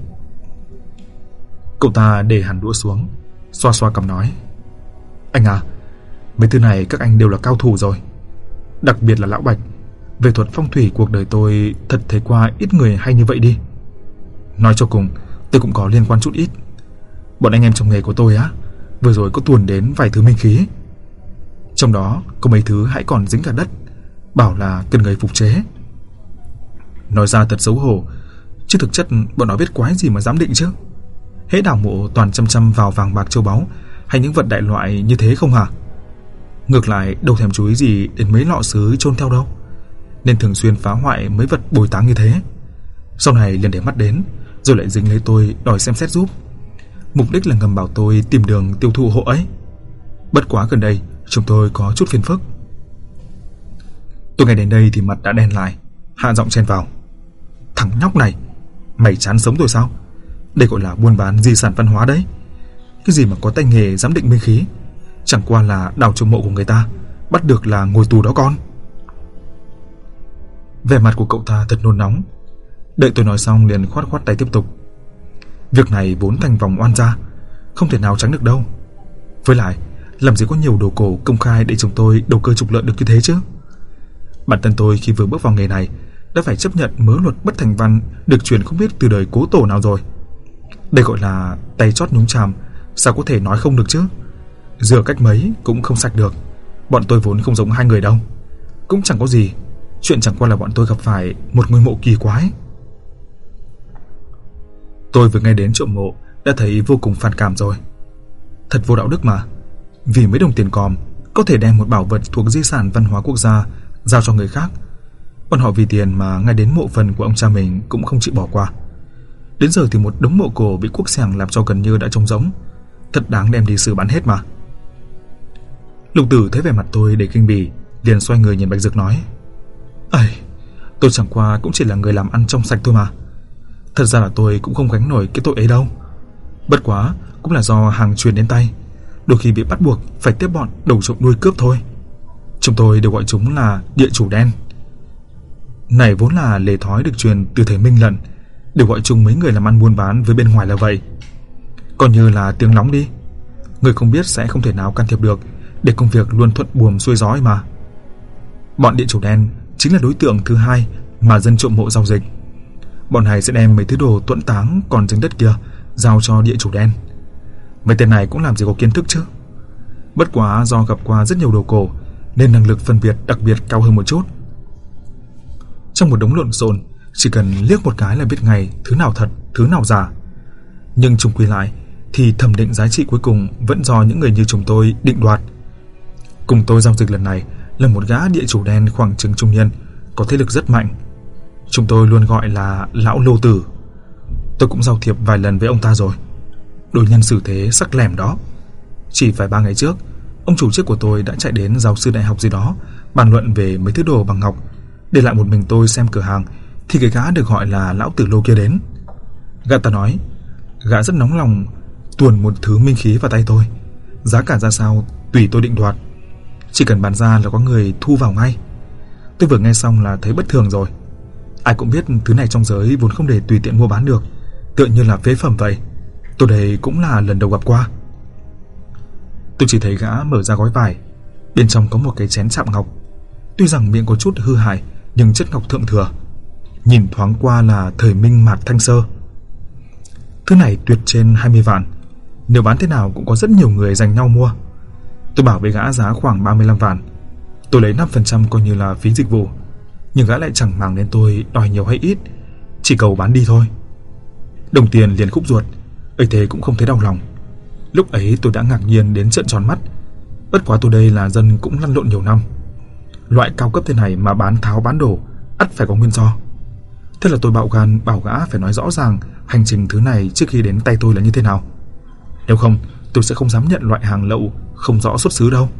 Cậu ta để hẳn đũa xuống, xoa xoa cằm nói: anh à, mấy thứ này các anh đều là cao thủ rồi, đặc biệt là lão Bạch, về thuật phong thủy cuộc đời tôi thật thấy qua ít người hay như vậy đi. Nói cho cùng tôi cũng có liên quan chút ít. Bọn anh em trong nghề của tôi á, vừa rồi có tuồn đến vài thứ minh khí, trong đó có mấy thứ hãy còn dính cả đất, bảo là cần người phục chế. Nói ra thật xấu hổ, chứ thực chất bọn nó biết quái gì mà dám định chứ. hễ đào mộ toàn chăm chăm vào vàng bạc châu báu hay những vật đại loại như thế không hả? Ngược lại đâu thèm chú ý gì đến mấy lọ sứ chôn theo đâu, nên thường xuyên phá hoại mấy vật bồi táng như thế. Sau này liền để mắt đến, rồi lại dính lấy tôi đòi xem xét giúp, mục đích là ngầm bảo tôi tìm đường tiêu thụ hộ ấy. Bất quá gần đây chúng tôi có chút phiền phức. Tôi nghe đến đây thì mặt đã đen lại, hạ giọng chen vào: Thằng nhóc này, mày chán sống rồi sao? Đây gọi là buôn bán di sản văn hóa đấy. Cái gì mà có tay nghề giám định minh khí, chẳng qua là đào trộm mộ của người ta, bắt được là ngồi tù đó con. Vẻ mặt của cậu ta thật nôn nóng. Đợi tôi nói xong liền khoát khoát tay tiếp tục: Việc này vốn thành vòng oan gia, không thể nào tránh được đâu. Với lại làm gì có nhiều đồ cổ công khai để chúng tôi đầu cơ trục lợi được như thế chứ. Bản thân tôi khi vừa bước vào nghề này đã phải chấp nhận mớ luật bất thành văn được truyền không biết từ đời cố tổ nào rồi. Đây gọi là tay chót nhúng chàm, sao có thể nói không được chứ. Rửa cách mấy cũng không sạch được. Bọn tôi vốn không giống hai người đâu. Cũng chẳng có gì, chuyện chẳng qua là bọn tôi gặp phải một ngôi mộ kỳ quái. Tôi vừa nghe đến trộm mộ đã thấy vô cùng phản cảm rồi. Thật vô đạo đức mà. Vì mấy đồng tiền còm có thể đem một bảo vật thuộc di sản văn hóa quốc gia giao cho người khác. Bọn họ vì tiền mà ngay đến mộ phần của ông cha mình cũng không chịu bỏ qua. Đến giờ thì một đống mộ cổ bị quốc xẻng làm cho gần như đã trống rỗng, thật đáng đem đi xử bán hết mà. Lục Tử thấy vẻ mặt tôi đầy kinh bỉ, liền xoay người nhìn Bạch Dực nói: "Ây, tôi chẳng qua cũng chỉ là người làm ăn trong sạch thôi mà. Thật ra là tôi cũng không gánh nổi cái tội ấy đâu. Bất quá cũng là do hàng truyền đến tay, đôi khi bị bắt buộc phải tiếp bọn đầu trộm đuôi cướp thôi. Chúng tôi đều gọi chúng là địa chủ đen. Này vốn là lề thói được truyền từ thời Minh Lận, đều gọi chung mấy người làm ăn buôn bán với bên ngoài là vậy. Còn như là tiếng lóng đi, người không biết sẽ không thể nào can thiệp được, để công việc luôn thuận buồm xuôi gió mà. Bọn địa chủ đen chính là đối tượng thứ hai mà dân trộm mộ giao dịch. Bọn này sẽ đem mấy thứ đồ tuẫn táng còn dưới đất kia giao cho địa chủ đen. Mấy tên này cũng làm gì có kiến thức chứ. Bất quá do gặp qua rất nhiều đồ cổ nên năng lực phân biệt đặc biệt cao hơn một chút. Trong một đống lộn xộn, chỉ cần liếc một cái là biết ngay thứ nào thật, thứ nào giả. Nhưng chung quy lại thì thẩm định giá trị cuối cùng vẫn do những người như chúng tôi định đoạt. Cùng tôi giao dịch lần này là một gã địa chủ đen khoảng chừng trung niên, có thế lực rất mạnh. Chúng tôi luôn gọi là lão Lô Tử. Tôi cũng giao thiệp vài lần với ông ta rồi. Đối nhân xử thế sắc lẻm đó. Chỉ vài 3 ngày trước, ông chủ trước của tôi đã chạy đến giáo sư đại học gì đó bàn luận về mấy thứ đồ bằng ngọc, để lại một mình tôi xem cửa hàng thì cái gã được gọi là lão Tử Lô kia đến. Gã ta nói gã rất nóng lòng tuồn một thứ minh khí vào tay tôi, giá cả ra sao tùy tôi định đoạt, chỉ cần bán ra là có người thu vào ngay. Tôi vừa nghe xong là thấy bất thường rồi. Ai cũng biết thứ này trong giới vốn không để tùy tiện mua bán được, tựa như là phế phẩm vậy. Tôi đây cũng là lần đầu gặp qua. Tôi chỉ thấy gã mở ra gói vải, bên trong có một cái chén chạm ngọc. Tuy rằng miệng có chút hư hại nhưng chất ngọc thượng thừa, nhìn thoáng qua là thời Minh Mạt Thanh Sơ. Thứ này tuyệt trên 20 vạn, nếu bán thế nào cũng có rất nhiều người giành nhau mua. Tôi bảo với gã giá khoảng 35 vạn. Tôi lấy 5% coi như là phí dịch vụ, nhưng gã lại chẳng màng đến tôi đòi nhiều hay ít, chỉ cầu bán đi thôi. Đồng tiền liền khúc ruột, ấy thế cũng không thấy đau lòng. Lúc ấy tôi đã ngạc nhiên đến trợn tròn mắt. Bất quá tôi đây là dân cũng lăn lộn nhiều năm, loại cao cấp thế này mà bán tháo bán đổ ắt phải có nguyên do. Thế là tôi bạo gan bảo gã phải nói rõ ràng hành trình thứ này trước khi đến tay tôi là như thế nào. Nếu không tôi sẽ không dám nhận loại hàng lậu không rõ xuất xứ đâu.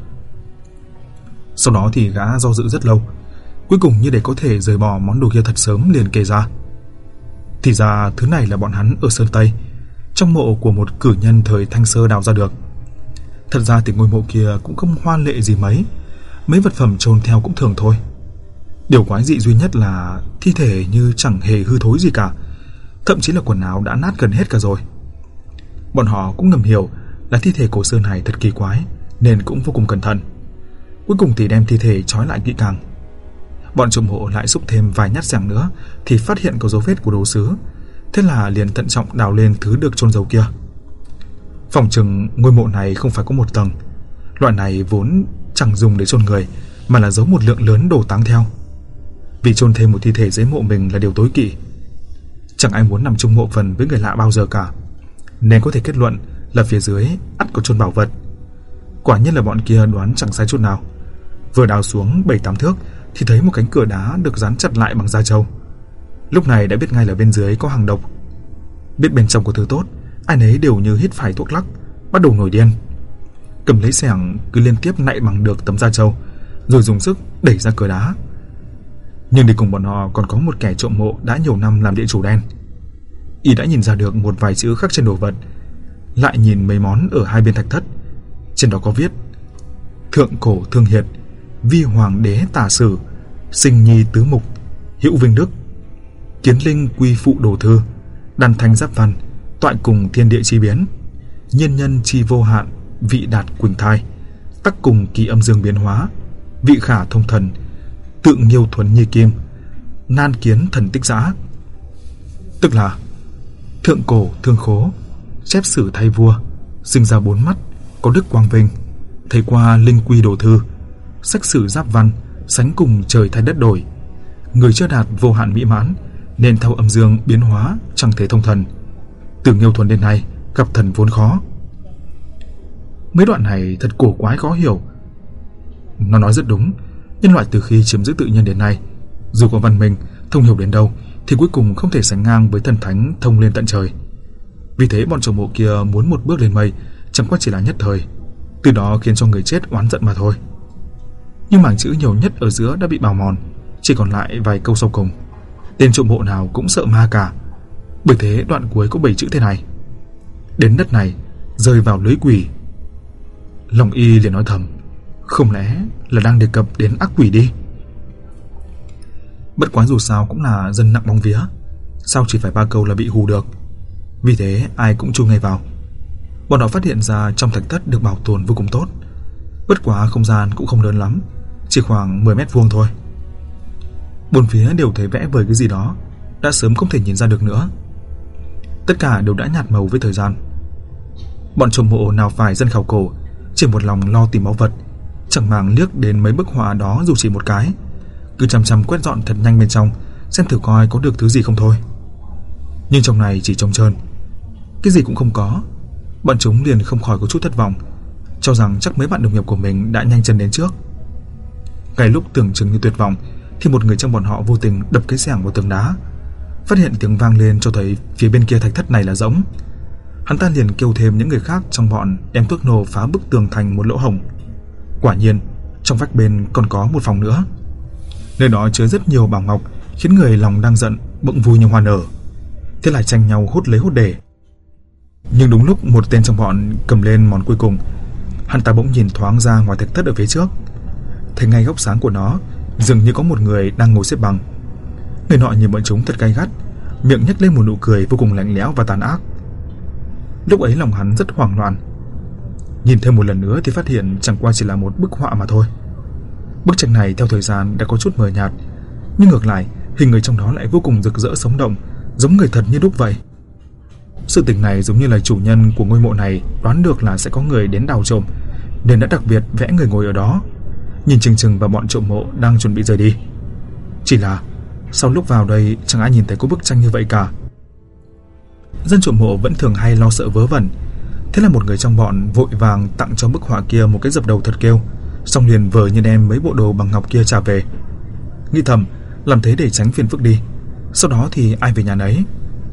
Sau đó thì gã do dự rất lâu, cuối cùng như để có thể rời bỏ món đồ kia thật sớm liền kể ra. Thì ra thứ này là bọn hắn ở Sơn Tây, trong mộ của một cử nhân thời Thanh Sơ đào ra được. Thật ra thì ngôi mộ kia cũng không hoa lệ gì mấy vật phẩm chôn theo cũng thường thôi. Điều quái dị duy nhất là thi thể như chẳng hề hư thối gì cả, thậm chí là quần áo đã nát gần hết cả rồi. Bọn họ cũng ngầm hiểu là thi thể cổ Sơn này thật kỳ quái nên cũng vô cùng cẩn thận. Cuối cùng thì đem thi thể trói lại kỹ càng. Bọn trộm mộ lại xúc thêm vài nhát xẻng nữa thì phát hiện có dấu vết của đồ sứ, thế là liền thận trọng đào lên thứ được chôn giấu kia. Phỏng chừng ngôi mộ này không phải có một tầng, loại này vốn chẳng dùng để chôn người mà là giấu một lượng lớn đồ táng theo. Vì chôn thêm một thi thể dưới mộ mình là điều tối kỵ. Chẳng ai muốn nằm chung mộ phần với người lạ bao giờ cả. nên có thể kết luận là phía dưới ắt có chôn bảo vật. Quả nhiên là bọn kia đoán chẳng sai chút nào. Vừa đào xuống 7-8 thước thì thấy một cánh cửa đá được dán chặt lại bằng da trâu. Lúc này đã biết ngay là bên dưới có hàng độc. Biết bên trong có thứ tốt, ai nấy đều như hít phải thuốc lắc, bắt đầu nổi điên. Cầm lấy xẻng cứ liên tiếp nạy bằng được tấm da trâu, rồi dùng sức đẩy ra cửa đá. Nhưng đi cùng bọn họ còn có một kẻ trộm mộ đã nhiều năm làm địa chủ đen. Y đã nhìn ra được một vài chữ khắc trên đồ vật, lại nhìn mấy món ở hai bên thạch thất. Trên đó có viết: Thượng cổ thương hiệt, vi hoàng đế tả sử, sinh nhi tứ mục, hữu vinh đức, kiến linh quy phụ đồ thư, đàn thanh giáp văn, toại cùng thiên địa chi biến, nhiên nhân chi vô hạn, vị đạt quỳnh thai, tắc cùng kỳ âm dương biến hóa, vị khả thông thần, tượng nghiêu thuần như kim, nan kiến thần tích giã. Tức là thượng cổ thương khố, chép sử thay vua, sinh ra 4 mắt, có đức quang vinh, thấy qua linh quy đồ thư, sách sử giáp văn, sánh cùng trời thay đất đổi, người chưa đạt vô hạn mỹ mãn, nên theo âm dương biến hóa chẳng thể thông thần. Từ nghiêu thuần đến nay gặp thần vốn khó. Mấy đoạn này thật cổ quái khó hiểu. Nó nói rất đúng. Nhân loại từ khi chiếm giữ tự nhiên đến nay, dù có văn minh, thông hiểu đến đâu, thì cuối cùng không thể sánh ngang với thần thánh thông lên tận trời. Vì thế bọn trộm mộ kia muốn một bước lên mây chẳng qua chỉ là nhất thời, từ đó khiến cho người chết oán giận mà thôi. Nhưng mảng chữ nhiều nhất ở giữa đã bị bào mòn, chỉ còn lại vài câu sau cùng. Tên trộm mộ nào cũng sợ ma cả. Bởi thế đoạn cuối có 7 chữ thế này: Đến đất này rơi vào lưới quỷ. Lòng Y liền nói thầm, không lẽ là đang đề cập đến ác quỷ đi. Bất quá dù sao cũng là dân nặng bóng vía, sao chỉ phải 3 câu là bị hù được. Vì thế ai cũng chui ngay vào. Bọn họ phát hiện ra trong thạch thất được bảo tồn vô cùng tốt. Bất quá không gian cũng không lớn lắm, chỉ khoảng 10 mét vuông thôi. Bốn phía đều thấy vẽ vời cái gì đó, đã sớm không thể nhìn ra được nữa. Tất cả đều đã nhạt màu với thời gian. Bọn trộm mộ nào phải dân khảo cổ, chỉ một lòng lo tìm báu vật, chẳng màng liếc đến mấy bức họa đó dù chỉ một cái, cứ chăm chăm quét dọn thật nhanh bên trong, xem thử coi có được thứ gì không thôi. Nhưng trong này chỉ trống trơn, cái gì cũng không có. Bọn chúng liền không khỏi có chút thất vọng, cho rằng chắc mấy bạn đồng nghiệp của mình đã nhanh chân đến trước. Ngay lúc tưởng chừng như tuyệt vọng thì một người trong bọn họ vô tình đập cái xẻng vào tường đá. Phát hiện tiếng vang lên cho thấy phía bên kia thạch thất này là rỗng. Hắn ta liền kêu thêm những người khác trong bọn đem thuốc nổ phá bức tường thành một lỗ hổng. Quả nhiên trong vách bên còn có một phòng nữa. Nơi đó chứa rất nhiều bảo ngọc, khiến người lòng đang giận bỗng vui như hoa nở. Thế lại tranh nhau hốt lấy hốt để. Nhưng đúng lúc một tên trong bọn cầm lên món cuối cùng, hắn ta bỗng nhìn thoáng ra ngoài thạch thất ở phía trước. Thấy ngay góc sáng của nó dường như có một người đang ngồi xếp bằng. Người nọ nhìn bọn chúng thật gay gắt, miệng nhếch lên một nụ cười vô cùng lạnh lẽo và tàn ác. Lúc ấy lòng hắn rất hoảng loạn. Nhìn thêm một lần nữa thì phát hiện chẳng qua chỉ là một bức họa mà thôi. Bức tranh này theo thời gian đã có chút mờ nhạt, nhưng ngược lại hình người trong đó lại vô cùng rực rỡ sống động, giống người thật như đúc vậy. Sự tình này giống như là chủ nhân của ngôi mộ này đoán được là sẽ có người đến đào trộm, nên đã đặc biệt vẽ người ngồi ở đó, nhìn chừng chừng vào bọn trộm mộ đang chuẩn bị rời đi. Chỉ là sau lúc vào đây chẳng ai nhìn thấy có bức tranh như vậy cả. Dân trộm mộ vẫn thường hay lo sợ vớ vẩn, thế là một người trong bọn vội vàng tặng cho bức họa kia một cái dập đầu thật kêu, xong liền vờ như đem mấy bộ đồ bằng ngọc kia trả về. Nghĩ thầm làm thế để tránh phiền phức đi, sau đó thì ai về nhà nấy.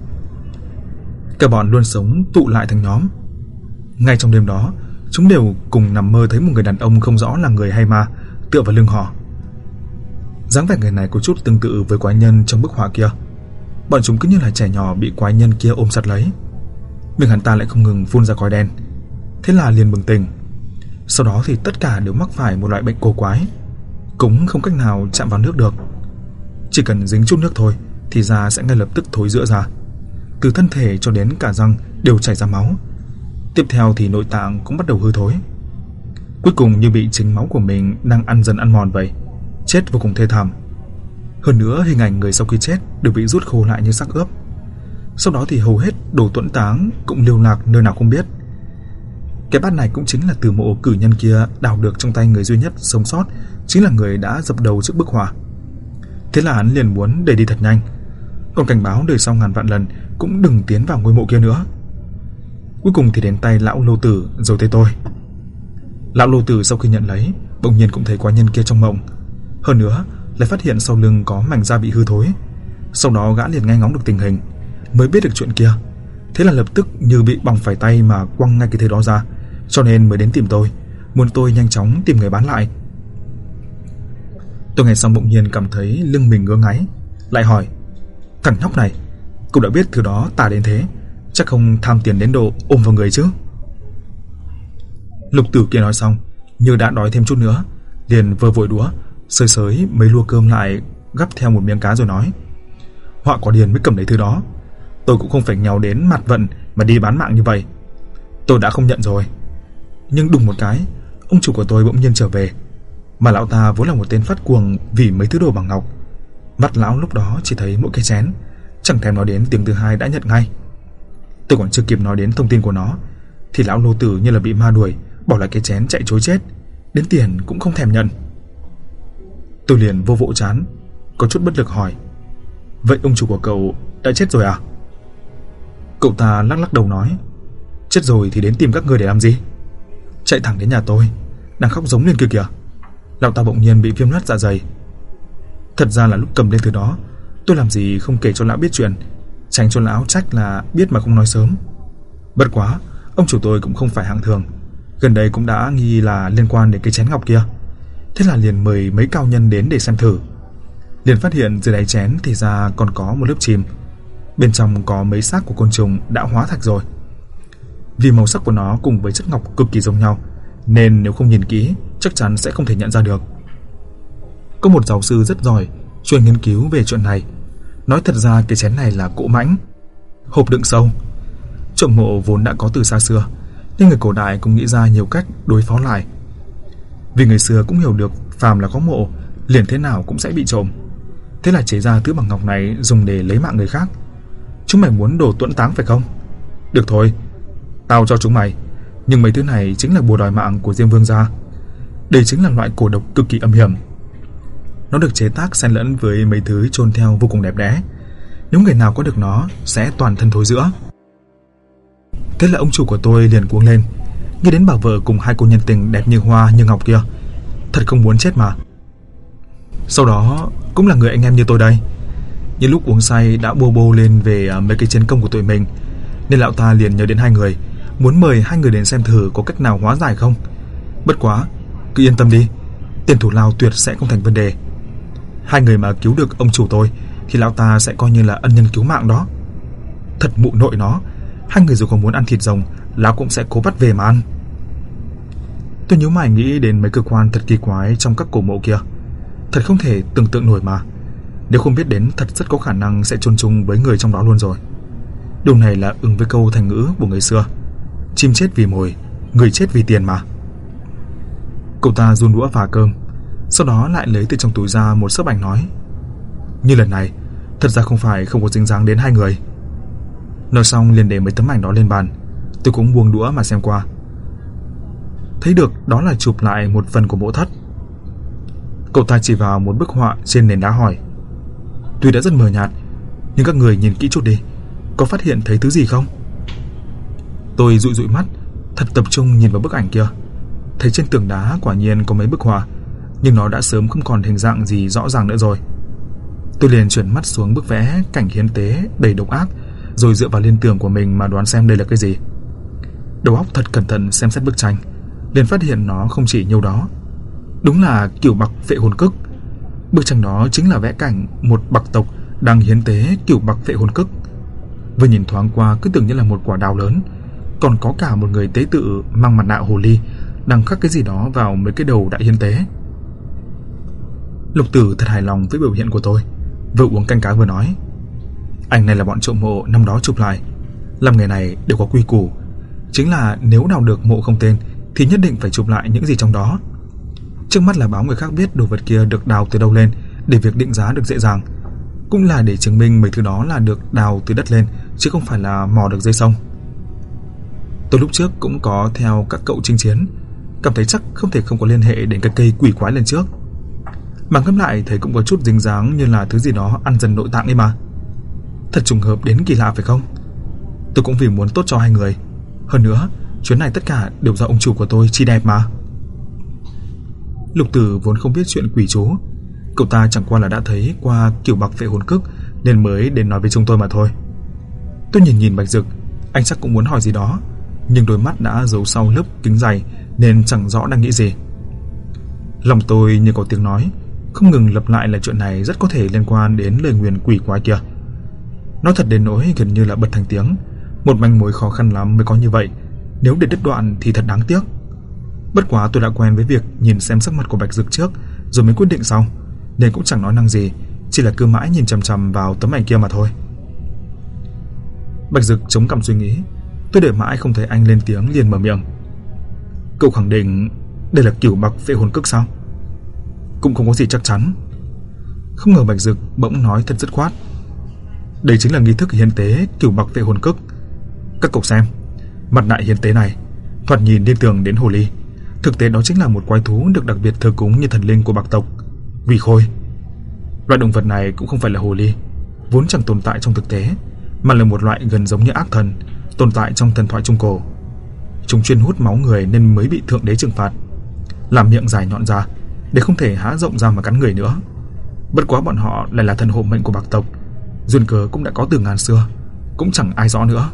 Cả bọn luôn sống tụ lại thành nhóm. Ngay trong đêm đó, chúng đều cùng nằm mơ thấy một người đàn ông không rõ là người hay ma tựa vào lưng họ. Dáng vẻ người này có chút tương tự với quái nhân trong bức họa kia. Bọn chúng cứ như là trẻ nhỏ bị quái nhân kia ôm chặt lấy. Miệng hắn ta lại không ngừng phun ra khói đen. Thế là liền bừng tỉnh. Sau đó thì tất cả đều mắc phải một loại bệnh cổ quái, cũng không cách nào chạm vào nước được. Chỉ cần dính chút nước thôi thì da sẽ ngay lập tức thối rữa ra. Từ thân thể cho đến cả răng đều chảy ra máu. Tiếp theo thì nội tạng cũng bắt đầu hư thối. Cuối cùng như bị chính máu của mình đang ăn dần ăn mòn vậy, chết vô cùng thê thảm. Hơn nữa hình ảnh người sau khi chết đều bị rút khô lại như xác ướp. Sau đó thì hầu hết đồ tuẫn táng cũng lưu lạc nơi nào không biết. Cái bát này cũng chính là từ mộ cử nhân kia đào được trong tay người duy nhất sống sót, chính là người đã dập đầu trước bức họa. Thế là hắn liền muốn đẩy đi thật nhanh, còn cảnh báo đời sau ngàn vạn lần cũng đừng tiến vào ngôi mộ kia nữa. Cuối cùng thì đến tay lão Lô Tử rồi tới tôi. Lão Lô Tử sau khi nhận lấy, bỗng nhiên cũng thấy quái nhân kia trong mộng. Hơn nữa, lại phát hiện sau lưng có mảnh da bị hư thối. Sau đó gã liền nghe ngóng được tình hình, mới biết được chuyện kia. Thế là lập tức như bị bỏng phải tay mà quăng ngay cái thứ đó ra, cho nên mới đến tìm tôi, muốn tôi nhanh chóng tìm người bán lại. Tôi nghe xong bỗng nhiên cảm thấy lưng mình ngứa ngáy, lại hỏi: "Thằng nhóc này, cậu đã biết thứ đó tà đến thế, chắc không tham tiền đến độ ôm vào người chứ?" Lục Tử kia nói xong, như đã đói thêm chút nữa, liền vơ vội đũa sới sới mấy lua cơm lại, gắp theo một miếng cá rồi nói: "Họa có điền mới cầm lấy thứ đó, tôi cũng không phải nghèo đến mặt vận mà đi bán mạng như vậy. Tôi đã không nhận rồi." Nhưng đùng một cái, ông chủ của tôi bỗng nhiên trở về, mà lão ta vốn là một tên phát cuồng vì mấy thứ đồ bằng ngọc. Mắt lão lúc đó chỉ thấy mỗi cái chén, chẳng thèm nói đến tiếng thứ hai đã nhận ngay. Tôi còn chưa kịp nói đến thông tin của nó thì lão Lô Tử như là bị ma đuổi, bỏ lại cái chén chạy trối chết, đến tiền cũng không thèm nhận. Tôi liền vô vỗ trán, có chút bất lực hỏi: "Vậy ông chủ của cậu đã chết rồi à?" Cậu ta lắc lắc đầu nói: "Chết rồi thì đến tìm các ngươi để làm gì?" Chạy thẳng đến nhà tôi, đang khóc giống lên kia kìa. Lão ta bỗng nhiên bị viêm loét dạ dày. Thật ra là lúc cầm lên thứ đó, tôi làm gì không kể cho lão biết chuyện, tránh cho lão trách là biết mà không nói sớm. Bất quá, ông chủ tôi cũng không phải hạng thường, gần đây cũng đã nghi là liên quan đến cái chén ngọc kia. Thế là liền mời mấy cao nhân đến để xem thử. Liền phát hiện dưới đáy chén thì ra còn có một lớp chìm, bên trong có mấy xác của côn trùng đã hóa thạch rồi. Vì màu sắc của nó cùng với chất ngọc cực kỳ giống nhau, nên nếu không nhìn kỹ chắc chắn sẽ không thể nhận ra được. Có một giáo sư rất giỏi chuyên nghiên cứu về chuyện này, nói thật ra cái chén này là cỗ mãnh, hộp đựng sâu. Trộm mộ vốn đã có từ xa xưa, nhưng người cổ đại cũng nghĩ ra nhiều cách đối phó lại. Vì người xưa cũng hiểu được phàm là có mộ liền thế nào cũng sẽ bị trộm, thế là chế ra thứ bằng ngọc này dùng để lấy mạng người khác. Chúng mày muốn đồ tuẫn táng phải không? Được thôi, tao cho chúng mày, nhưng mấy thứ này chính là bùa đòi mạng của Diêm Vương gia. Đây chính là loại cổ độc cực kỳ âm hiểm. Nó được chế tác xen lẫn với mấy thứ chôn theo vô cùng đẹp đẽ, nếu người nào có được nó sẽ toàn thân thối rữa. Thế là ông chủ của tôi liền cuống lên, nghĩ đến bà vợ cùng hai cô nhân tình đẹp như hoa như ngọc kia, thật không muốn chết mà. Sau đó cũng là người anh em như tôi đây, nhưng lúc uống say đã bô bô lên về mấy cái chiến công của tụi mình, nên lão ta liền nhớ đến hai người, muốn mời hai người đến xem thử có cách nào hóa giải không. Bất quá, cứ yên tâm đi, tiền thù lao tuyệt sẽ không thành vấn đề. Hai người mà cứu được ông chủ tôi thì lão ta sẽ coi như là ân nhân cứu mạng đó. Thật mụ nội nó, hai người dù có muốn ăn thịt rồng, lão cũng sẽ cố bắt về mà ăn. Tôi nhíu mày nghĩ đến mấy cơ quan thật kỳ quái trong các cổ mộ kia, thật không thể tưởng tượng nổi mà. Nếu không biết đến thật rất có khả năng sẽ chôn chung với người trong đó luôn rồi. Điều này là ứng với câu thành ngữ của người xưa: chim chết vì mồi, người chết vì tiền mà. Cậu ta run đũa và cơm, sau đó lại lấy từ trong túi ra một xấp ảnh nói: "Như lần này, thật ra không phải không có dính dáng đến hai người." Nói xong liền để mấy tấm ảnh đó lên bàn. Tôi cũng buông đũa mà xem qua, thấy được đó là chụp lại một phần của mộ thất. Cậu ta chỉ vào một bức họa trên nền đá hỏi: "Tuy đã rất mờ nhạt, nhưng các người nhìn kỹ chút đi, có phát hiện thấy thứ gì không?" Tôi dụi dụi mắt, thật tập trung nhìn vào bức ảnh kia. Thấy trên tường đá quả nhiên có mấy bức họa, nhưng nó đã sớm không còn hình dạng gì rõ ràng nữa rồi. Tôi liền chuyển mắt xuống bức vẽ cảnh hiến tế đầy độc ác, rồi dựa vào liên tưởng của mình mà đoán xem đây là cái gì. Đầu óc thật cẩn thận xem xét bức tranh, liền phát hiện nó không chỉ nhiêu đó. Đúng là cửu bạc phệ hồn cức. Bức tranh đó chính là vẽ cảnh một bạc tộc đang hiến tế cửu bạc phệ hồn cức. Vừa nhìn thoáng qua cứ tưởng như là một quả đào lớn, còn có cả một người tế tự mang mặt nạ hồ ly đang khắc cái gì đó vào mấy cái đầu đã hiến tế. Lục Tử thật hài lòng với biểu hiện của tôi, vừa uống canh cá vừa nói: "Ảnh này là bọn trộm mộ năm đó chụp lại, làm nghề này đều có quy củ, chính là nếu đào được mộ không tên thì nhất định phải chụp lại những gì trong đó. Trước mắt là báo người khác biết đồ vật kia được đào từ đâu lên, để việc định giá được dễ dàng, cũng là để chứng minh mấy thứ đó là được đào từ đất lên, chứ không phải là mò được dưới sông." Tôi lúc trước cũng có theo các cậu chinh chiến, cảm thấy chắc không thể không có liên hệ đến cái cây quỷ quái lần trước, mà ngẫm lại thấy cũng có chút dính dáng như là thứ gì đó ăn dần nội tạng ấy mà. Thật trùng hợp đến kỳ lạ phải không? Tôi cũng vì muốn tốt cho hai người, Hơn nữa, chuyến này tất cả đều do ông chủ của tôi chi đẹp mà. Lục Tử vốn không biết chuyện quỷ chú, cậu ta chẳng qua là đã thấy qua kiểu bạc vệ hồn cức nên mới đến nói với chúng tôi mà thôi. Tôi nhìn Bạch Dực, anh chắc cũng muốn hỏi gì đó, nhưng đôi mắt đã giấu sau lớp kính dày nên chẳng rõ đang nghĩ gì. Lòng tôi như có tiếng nói, không ngừng lặp lại là chuyện này rất có thể liên quan đến lời nguyền quỷ quái kia. Nói thật đến nỗi gần như là bật thành tiếng, một manh mối khó khăn lắm mới có như vậy, nếu để đứt đoạn thì thật đáng tiếc. Bất quá tôi đã quen với việc nhìn xem sắc mặt của Bạch Dực trước rồi mới quyết định sau, nên cũng chẳng nói năng gì, chỉ là cứ mãi nhìn chằm chằm vào tấm ảnh kia mà thôi. Bạch Dực chống cằm suy nghĩ, tôi đợi mãi không thấy anh lên tiếng liền mở miệng. Cậu khẳng định đây là kiểu bạc vệ hồn cức sao? Cũng không có gì chắc chắn. Không ngờ Bạch Dực bỗng nói thật dứt khoát. Đây chính là nghi thức hiến tế kiểu bạc vệ hồn cức. Các cậu xem, mặt nạ hiến tế này thoạt nhìn liên tưởng đến hồ ly, thực tế đó chính là một quái thú được đặc biệt thờ cúng như thần linh của bạc tộc, Quỷ Khôi. Loại động vật này cũng không phải là hồ ly, vốn chẳng tồn tại trong thực tế, mà là một loại gần giống như ác thần tồn tại trong thần thoại Trung Cổ. Chúng chuyên hút máu người nên mới bị thượng đế trừng phạt, làm miệng dài nhọn ra để không thể há rộng ra mà cắn người nữa. Bất quá bọn họ lại là thần hộ mệnh của bạc tộc, duyên cớ cũng đã có từ ngàn xưa, cũng chẳng ai rõ nữa.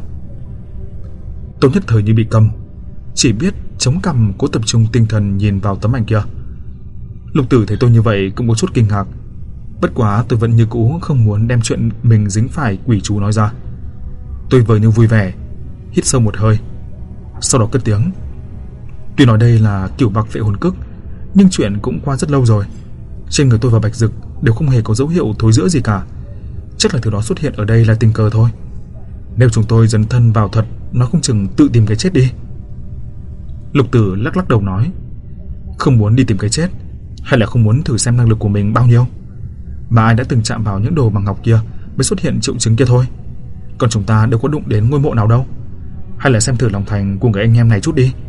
Tôi nhất thời như bị câm, chỉ biết chống cằm cố tập trung tinh thần nhìn vào tấm ảnh kia. Lục Tử thấy tôi như vậy cũng có chút kinh ngạc, bất quá tôi vẫn như cũ không muốn đem chuyện mình dính phải quỷ chú nói ra. Tôi vờ như vui vẻ, hít sâu một hơi, sau đó cất tiếng. Tuy nói đây là kiểu bạc vệ hồn cức, nhưng chuyện cũng qua rất lâu rồi. Trên người tôi và Bạch Dực đều không hề có dấu hiệu thối rữa gì cả. Chắc là thứ đó xuất hiện ở đây là tình cờ thôi. Nếu chúng tôi dấn thân vào thật, nó không chừng tự tìm cái chết đi. Lục Tử lắc lắc đầu nói, không muốn đi tìm cái chết, hay là không muốn thử xem năng lực của mình bao nhiêu? Mà ai đã từng chạm vào những đồ bằng ngọc kia mới xuất hiện triệu chứng kia thôi. Còn chúng ta đâu có đụng đến ngôi mộ nào đâu. Hay là xem thử lòng thành của người anh em này chút đi.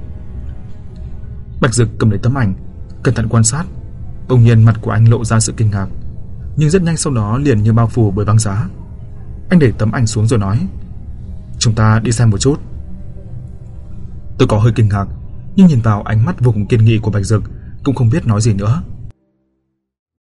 Bạch Dực cầm lấy tấm ảnh, cẩn thận quan sát. Bỗng nhiên mặt của anh lộ ra sự kinh ngạc, nhưng rất nhanh sau đó liền như bao phủ bởi băng giá. Anh để tấm ảnh xuống rồi nói, chúng ta đi xem một chút. Tôi có hơi kinh ngạc, nhưng nhìn vào ánh mắt vô cùng kiên nghị của Bạch Dực cũng không biết nói gì nữa.